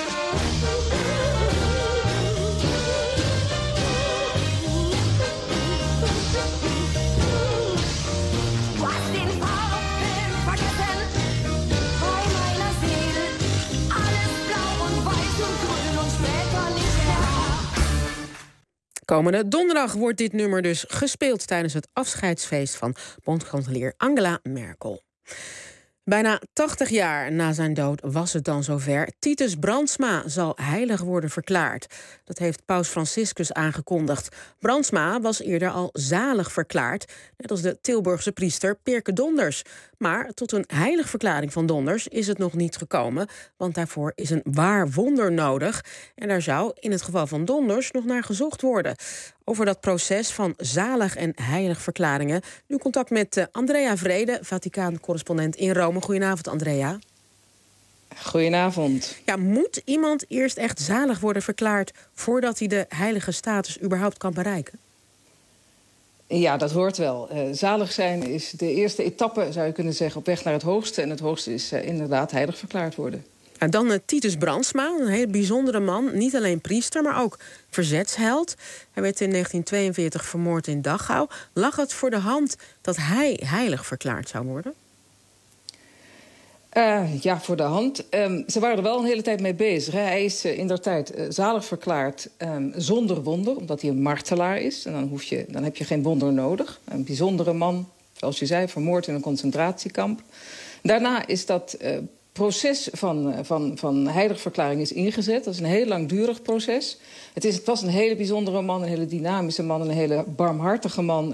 Du hast den Farbfilm vergessen, bei meiner Seele. Alles blau und weiß und grün und später nicht mehr war. Komende donderdag wordt dit nummer dus gespeeld tijdens het afscheidsfeest van bondskanselier Angela Merkel. Bijna 80 jaar na zijn dood was het dan zover. Titus Brandsma zal heilig worden verklaard. Dat heeft paus Franciscus aangekondigd. Brandsma was eerder al zalig verklaard, net als de Tilburgse priester Pirke Donders. Maar tot een heiligverklaring van Donders is het nog niet gekomen, want daarvoor is een waar wonder nodig. En daar zou in het geval van Donders nog naar gezocht worden. Over dat proces van zalig- en heiligverklaringen nu contact met Andrea Vrede, Vaticaan-correspondent in Rome. Goedenavond, Andrea. Goedenavond. Ja, moet iemand eerst echt zalig worden verklaard voordat hij de heilige status überhaupt kan bereiken? Ja, dat hoort wel. Zalig zijn is de eerste etappe, zou je kunnen zeggen, op weg naar het hoogste. En het hoogste is inderdaad heilig verklaard worden. En dan Titus Brandsma, een heel bijzondere man. Niet alleen priester, maar ook verzetsheld. Hij werd in 1942 vermoord in Dachau. Lag het voor de hand dat hij heilig verklaard zou worden? Ja, voor de hand. Ze waren er wel een hele tijd mee bezig. Hè. Hij is inderdaad zalig verklaard zonder wonder, omdat hij een martelaar is. En dan heb je geen wonder nodig. Een bijzondere man, zoals je zei, vermoord in een concentratiekamp. Daarna is dat proces van heiligverklaring is ingezet. Dat is een heel langdurig proces. Het was een hele bijzondere man, een hele dynamische man, een hele barmhartige man.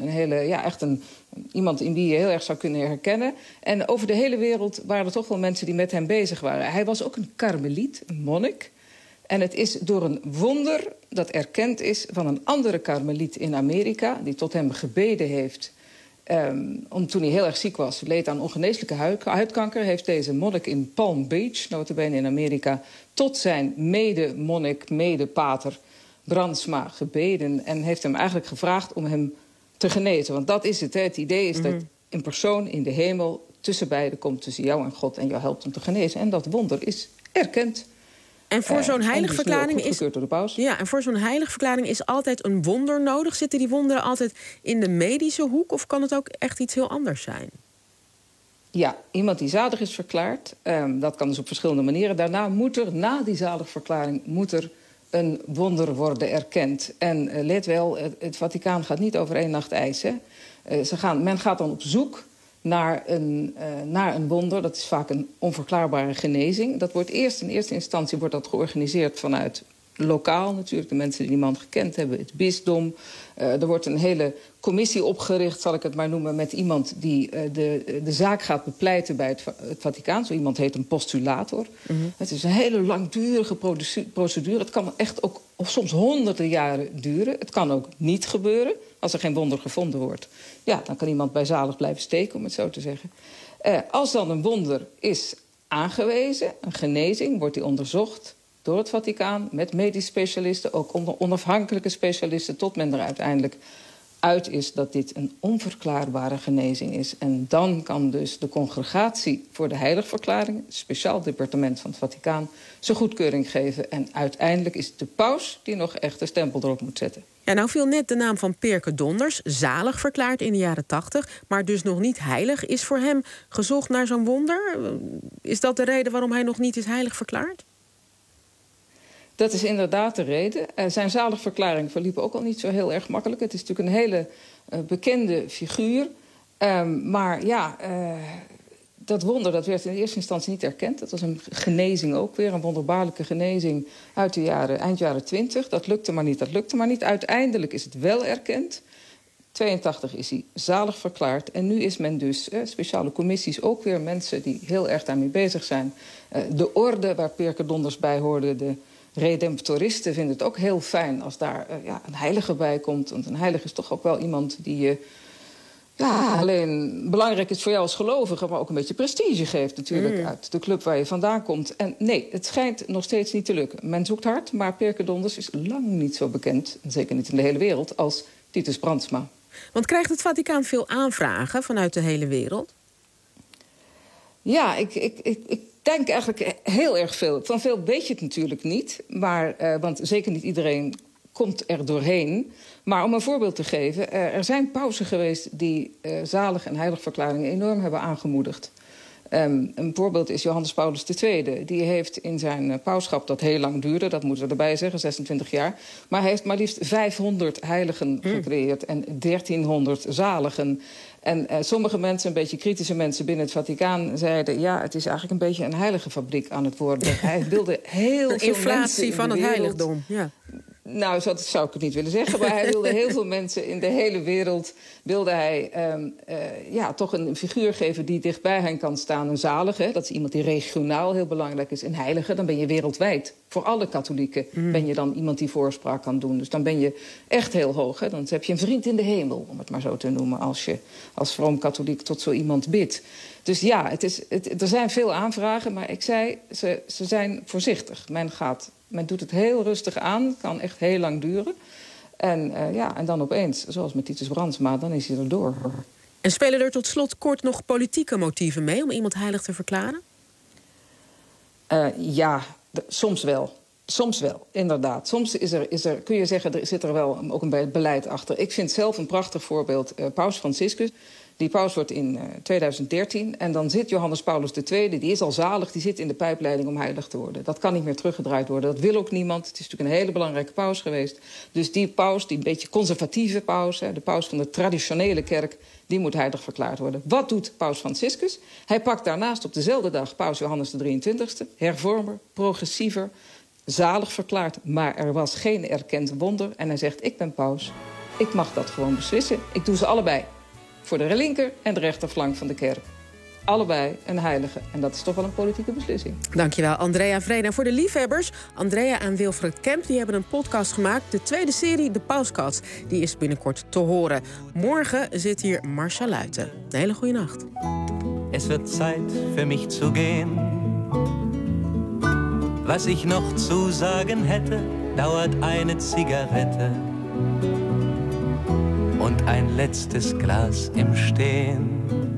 Iemand in wie je heel erg zou kunnen herkennen. En over de hele wereld waren er toch wel mensen die met hem bezig waren. Hij was ook een karmeliet, een monnik. En het is door een wonder dat erkend is van een andere karmeliet in Amerika, die tot hem gebeden heeft. Toen hij heel erg ziek was, leed aan ongeneeslijke huidkanker, heeft deze monnik in Palm Beach, nota bene in Amerika, tot zijn mede-monnik, mede-pater Brandsma gebeden. En heeft hem eigenlijk gevraagd om hem te genezen. Want dat is het. Hè. Het idee is dat een persoon in de hemel tussen beiden komt, tussen jou en God, en jou helpt hem te genezen. En dat wonder is erkend. En voor zo'n heiligverklaring en voor zo'n heiligverklaring is altijd een wonder nodig. Zitten die wonderen altijd in de medische hoek, of kan het ook echt iets heel anders zijn? Ja, iemand die zalig is verklaard, dat kan dus op verschillende manieren. Daarna na die zaligverklaring moet er een wonder worden erkend. En let wel, het Vaticaan gaat niet over 1 nacht ijs. Hè. Men gaat dan op zoek naar een wonder. Dat is vaak een onverklaarbare genezing. Dat wordt in eerste instantie wordt dat georganiseerd vanuit lokaal natuurlijk. De mensen die die man gekend hebben, het bisdom. Er wordt een hele commissie opgericht, zal ik het maar noemen, met iemand die de zaak gaat bepleiten bij het Vaticaan. Zo iemand heet een postulator. Het is een hele langdurige procedure. Het kan echt ook soms honderden jaren duren. Het kan ook niet gebeuren. Als er geen wonder gevonden wordt, ja, dan kan iemand bij zalig blijven steken, om het zo te zeggen. Als dan een wonder is aangewezen, een genezing, wordt die onderzocht door het Vaticaan met medisch specialisten, ook onafhankelijke specialisten, tot men er uiteindelijk uit is dat dit een onverklaarbare genezing is. En dan kan dus de Congregatie voor de Heiligverklaring, het speciaal departement van het Vaticaan, zijn goedkeuring geven. En uiteindelijk is het de paus die nog echt de stempel erop moet zetten. Ja, nou viel net de naam van Pirke Donders, zalig verklaard in de jaren 80... maar dus nog niet heilig. Is voor hem gezocht naar zo'n wonder? Is dat de reden waarom hij nog niet is heilig verklaard? Dat is inderdaad de reden. Zijn zaligverklaring verliep ook al niet zo heel erg makkelijk. Het is natuurlijk een hele bekende figuur. Maar ja, dat wonder dat werd in eerste instantie niet erkend. Dat was een genezing ook weer, een wonderbaarlijke genezing uit de eind jaren 20. Dat lukte maar niet. Uiteindelijk is het wel erkend. 82 is hij zalig verklaard. En nu is men dus, speciale commissies, ook weer mensen die heel erg daarmee bezig zijn. De orde waar Pirke Donders bij hoorde, de redemptoristen, vinden het ook heel fijn als daar een heilige bij komt. Want een heilige is toch ook wel iemand die je alleen belangrijk is voor jou als gelovige, maar ook een beetje prestige geeft natuurlijk uit de club waar je vandaan komt. En nee, het schijnt nog steeds niet te lukken. Men zoekt hard, maar Pirke Donders is lang niet zo bekend, en zeker niet in de hele wereld, als Titus Brandsma. Want krijgt het Vaticaan veel aanvragen vanuit de hele wereld? Ja, ik denk eigenlijk heel erg veel. Van veel weet je het natuurlijk niet. Maar, want zeker niet iedereen komt er doorheen. Maar om een voorbeeld te geven, er zijn pausen geweest die zalig- en heiligverklaringen enorm hebben aangemoedigd. Een voorbeeld is Johannes Paulus II. Die heeft in zijn pauschap, dat heel lang duurde, dat moeten we erbij zeggen, 26 jaar... maar hij heeft maar liefst 500 heiligen gecreëerd en 1300 zaligen. En sommige mensen, een beetje kritische mensen binnen het Vaticaan, zeiden, ja, het is eigenlijk een beetje een heilige fabriek aan het worden. Hij wilde heel veel inflatie van het heiligdom, ja. Nou, dat zou ik het niet willen zeggen, maar hij wilde heel veel mensen in de hele wereld, wilde hij toch een figuur geven die dichtbij hen kan staan. Een zalige, dat is iemand die regionaal heel belangrijk is. Een heilige, dan ben je wereldwijd. Voor alle katholieken ben je dan iemand die voorspraak kan doen. Dus dan ben je echt heel hoog. Hè? Dan heb je een vriend in de hemel, om het maar zo te noemen, als je als vroom katholiek tot zo iemand bidt. Dus ja, er zijn veel aanvragen, maar ik zei, ze zijn voorzichtig. Men doet het heel rustig aan, het kan echt heel lang duren. En dan opeens, zoals met Titus Brandsma, dan is hij er door. En spelen er tot slot kort nog politieke motieven mee om iemand heilig te verklaren? Soms wel. Soms wel, inderdaad. Soms kun je zeggen, zit er wel ook een beleid achter. Ik vind zelf een prachtig voorbeeld Paus Franciscus. Die paus wordt in 2013 en dan zit Johannes Paulus II... die is al zalig, die zit in de pijpleiding om heilig te worden. Dat kan niet meer teruggedraaid worden, dat wil ook niemand. Het is natuurlijk een hele belangrijke paus geweest. Dus die paus, die een beetje conservatieve paus... de paus van de traditionele kerk, die moet heilig verklaard worden. Wat doet paus Franciscus? Hij pakt daarnaast op dezelfde dag paus Johannes de 23e... hervormer, progressiever, zalig verklaard... maar er was geen erkend wonder en hij zegt, ik ben paus... ik mag dat gewoon beslissen. Ik doe ze allebei. Voor de linker en de rechterflank van de kerk. Allebei een heilige. En dat is toch wel een politieke beslissing. Dankjewel, Andrea Vrede. En voor de liefhebbers, Andrea en Wilfred Kemp... die hebben een podcast gemaakt. De tweede serie, De Pauskast. Die is binnenkort te horen. Morgen zit hier Marcia Luiten. Een hele goede nacht. Es wird Zeit für mich zu gehen. Was ich noch zu sagen hätte, dauert eine Zigarette und ein letztes Glas im Stehen.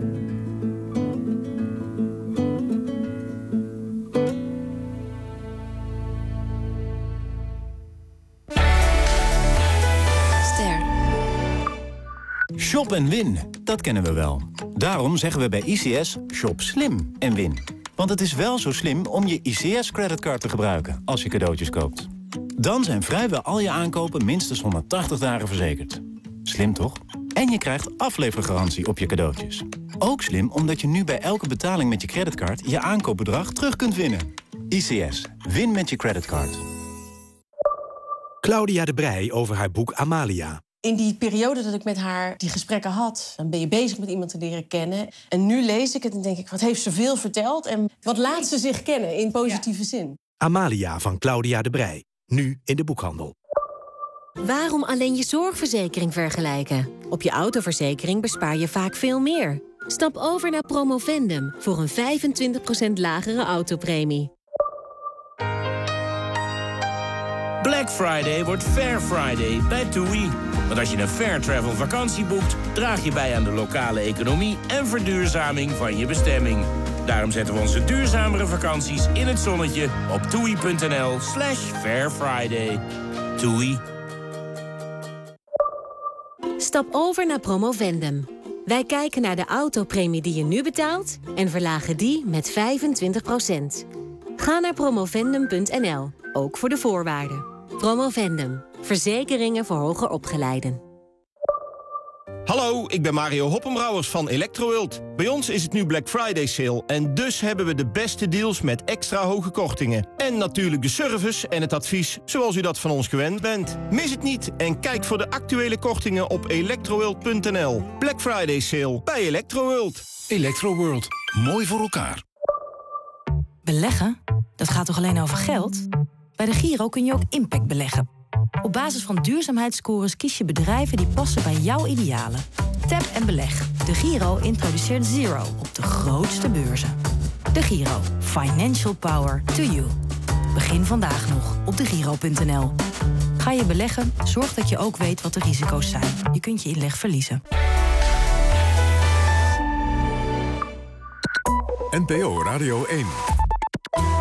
Shop en win, dat kennen we wel. Daarom zeggen we bij ICS, shop slim en win. Want het is wel zo slim om je ICS-creditcard te gebruiken als je cadeautjes koopt. Dan zijn vrijwel al je aankopen minstens 180 dagen verzekerd. Slim toch? En je krijgt aflevergarantie op je cadeautjes. Ook slim omdat je nu bij elke betaling met je creditcard je aankoopbedrag terug kunt winnen. ICS, win met je creditcard. Claudia de Breij over haar boek Amalia. In die periode dat ik met haar die gesprekken had... dan ben je bezig met iemand te leren kennen. En nu lees ik het en denk ik, wat heeft ze veel verteld... en wat laat ze zich kennen in positieve zin. Amalia van Claudia de Breij. Nu in de boekhandel. Waarom alleen je zorgverzekering vergelijken? Op je autoverzekering bespaar je vaak veel meer. Stap over naar Promovendum voor een 25% lagere autopremie. Black Friday wordt Fair Friday bij TUI. Want als je een Fair Travel vakantie boekt... draag je bij aan de lokale economie en verduurzaming van je bestemming. Daarom zetten we onze duurzamere vakanties in het zonnetje... op toei.nl/fairfriday. TUI. Stap over naar Promovendum. Wij kijken naar de autopremie die je nu betaalt... en verlagen die met 25%. Ga naar promovendum.nl, ook voor de voorwaarden. Promovendum. Verzekeringen voor hoger opgeleiden. Hallo, ik ben Mario Hoppenbrouwers van Electroworld. Bij ons is het nu Black Friday sale en dus hebben we de beste deals met extra hoge kortingen. En natuurlijk de service en het advies zoals u dat van ons gewend bent. Mis het niet en kijk voor de actuele kortingen op electroworld.nl. Black Friday sale bij Electroworld. Electroworld. Mooi voor elkaar. Beleggen? Dat gaat toch alleen over geld? Bij de Giro kun je ook impact beleggen. Op basis van duurzaamheidsscores kies je bedrijven die passen bij jouw idealen. Tap en beleg. De Giro introduceert Zero op de grootste beurzen. De Giro. Financial power to you. Begin vandaag nog op degiro.nl. Ga je beleggen? Zorg dat je ook weet wat de risico's zijn. Je kunt je inleg verliezen. NPO Radio 1.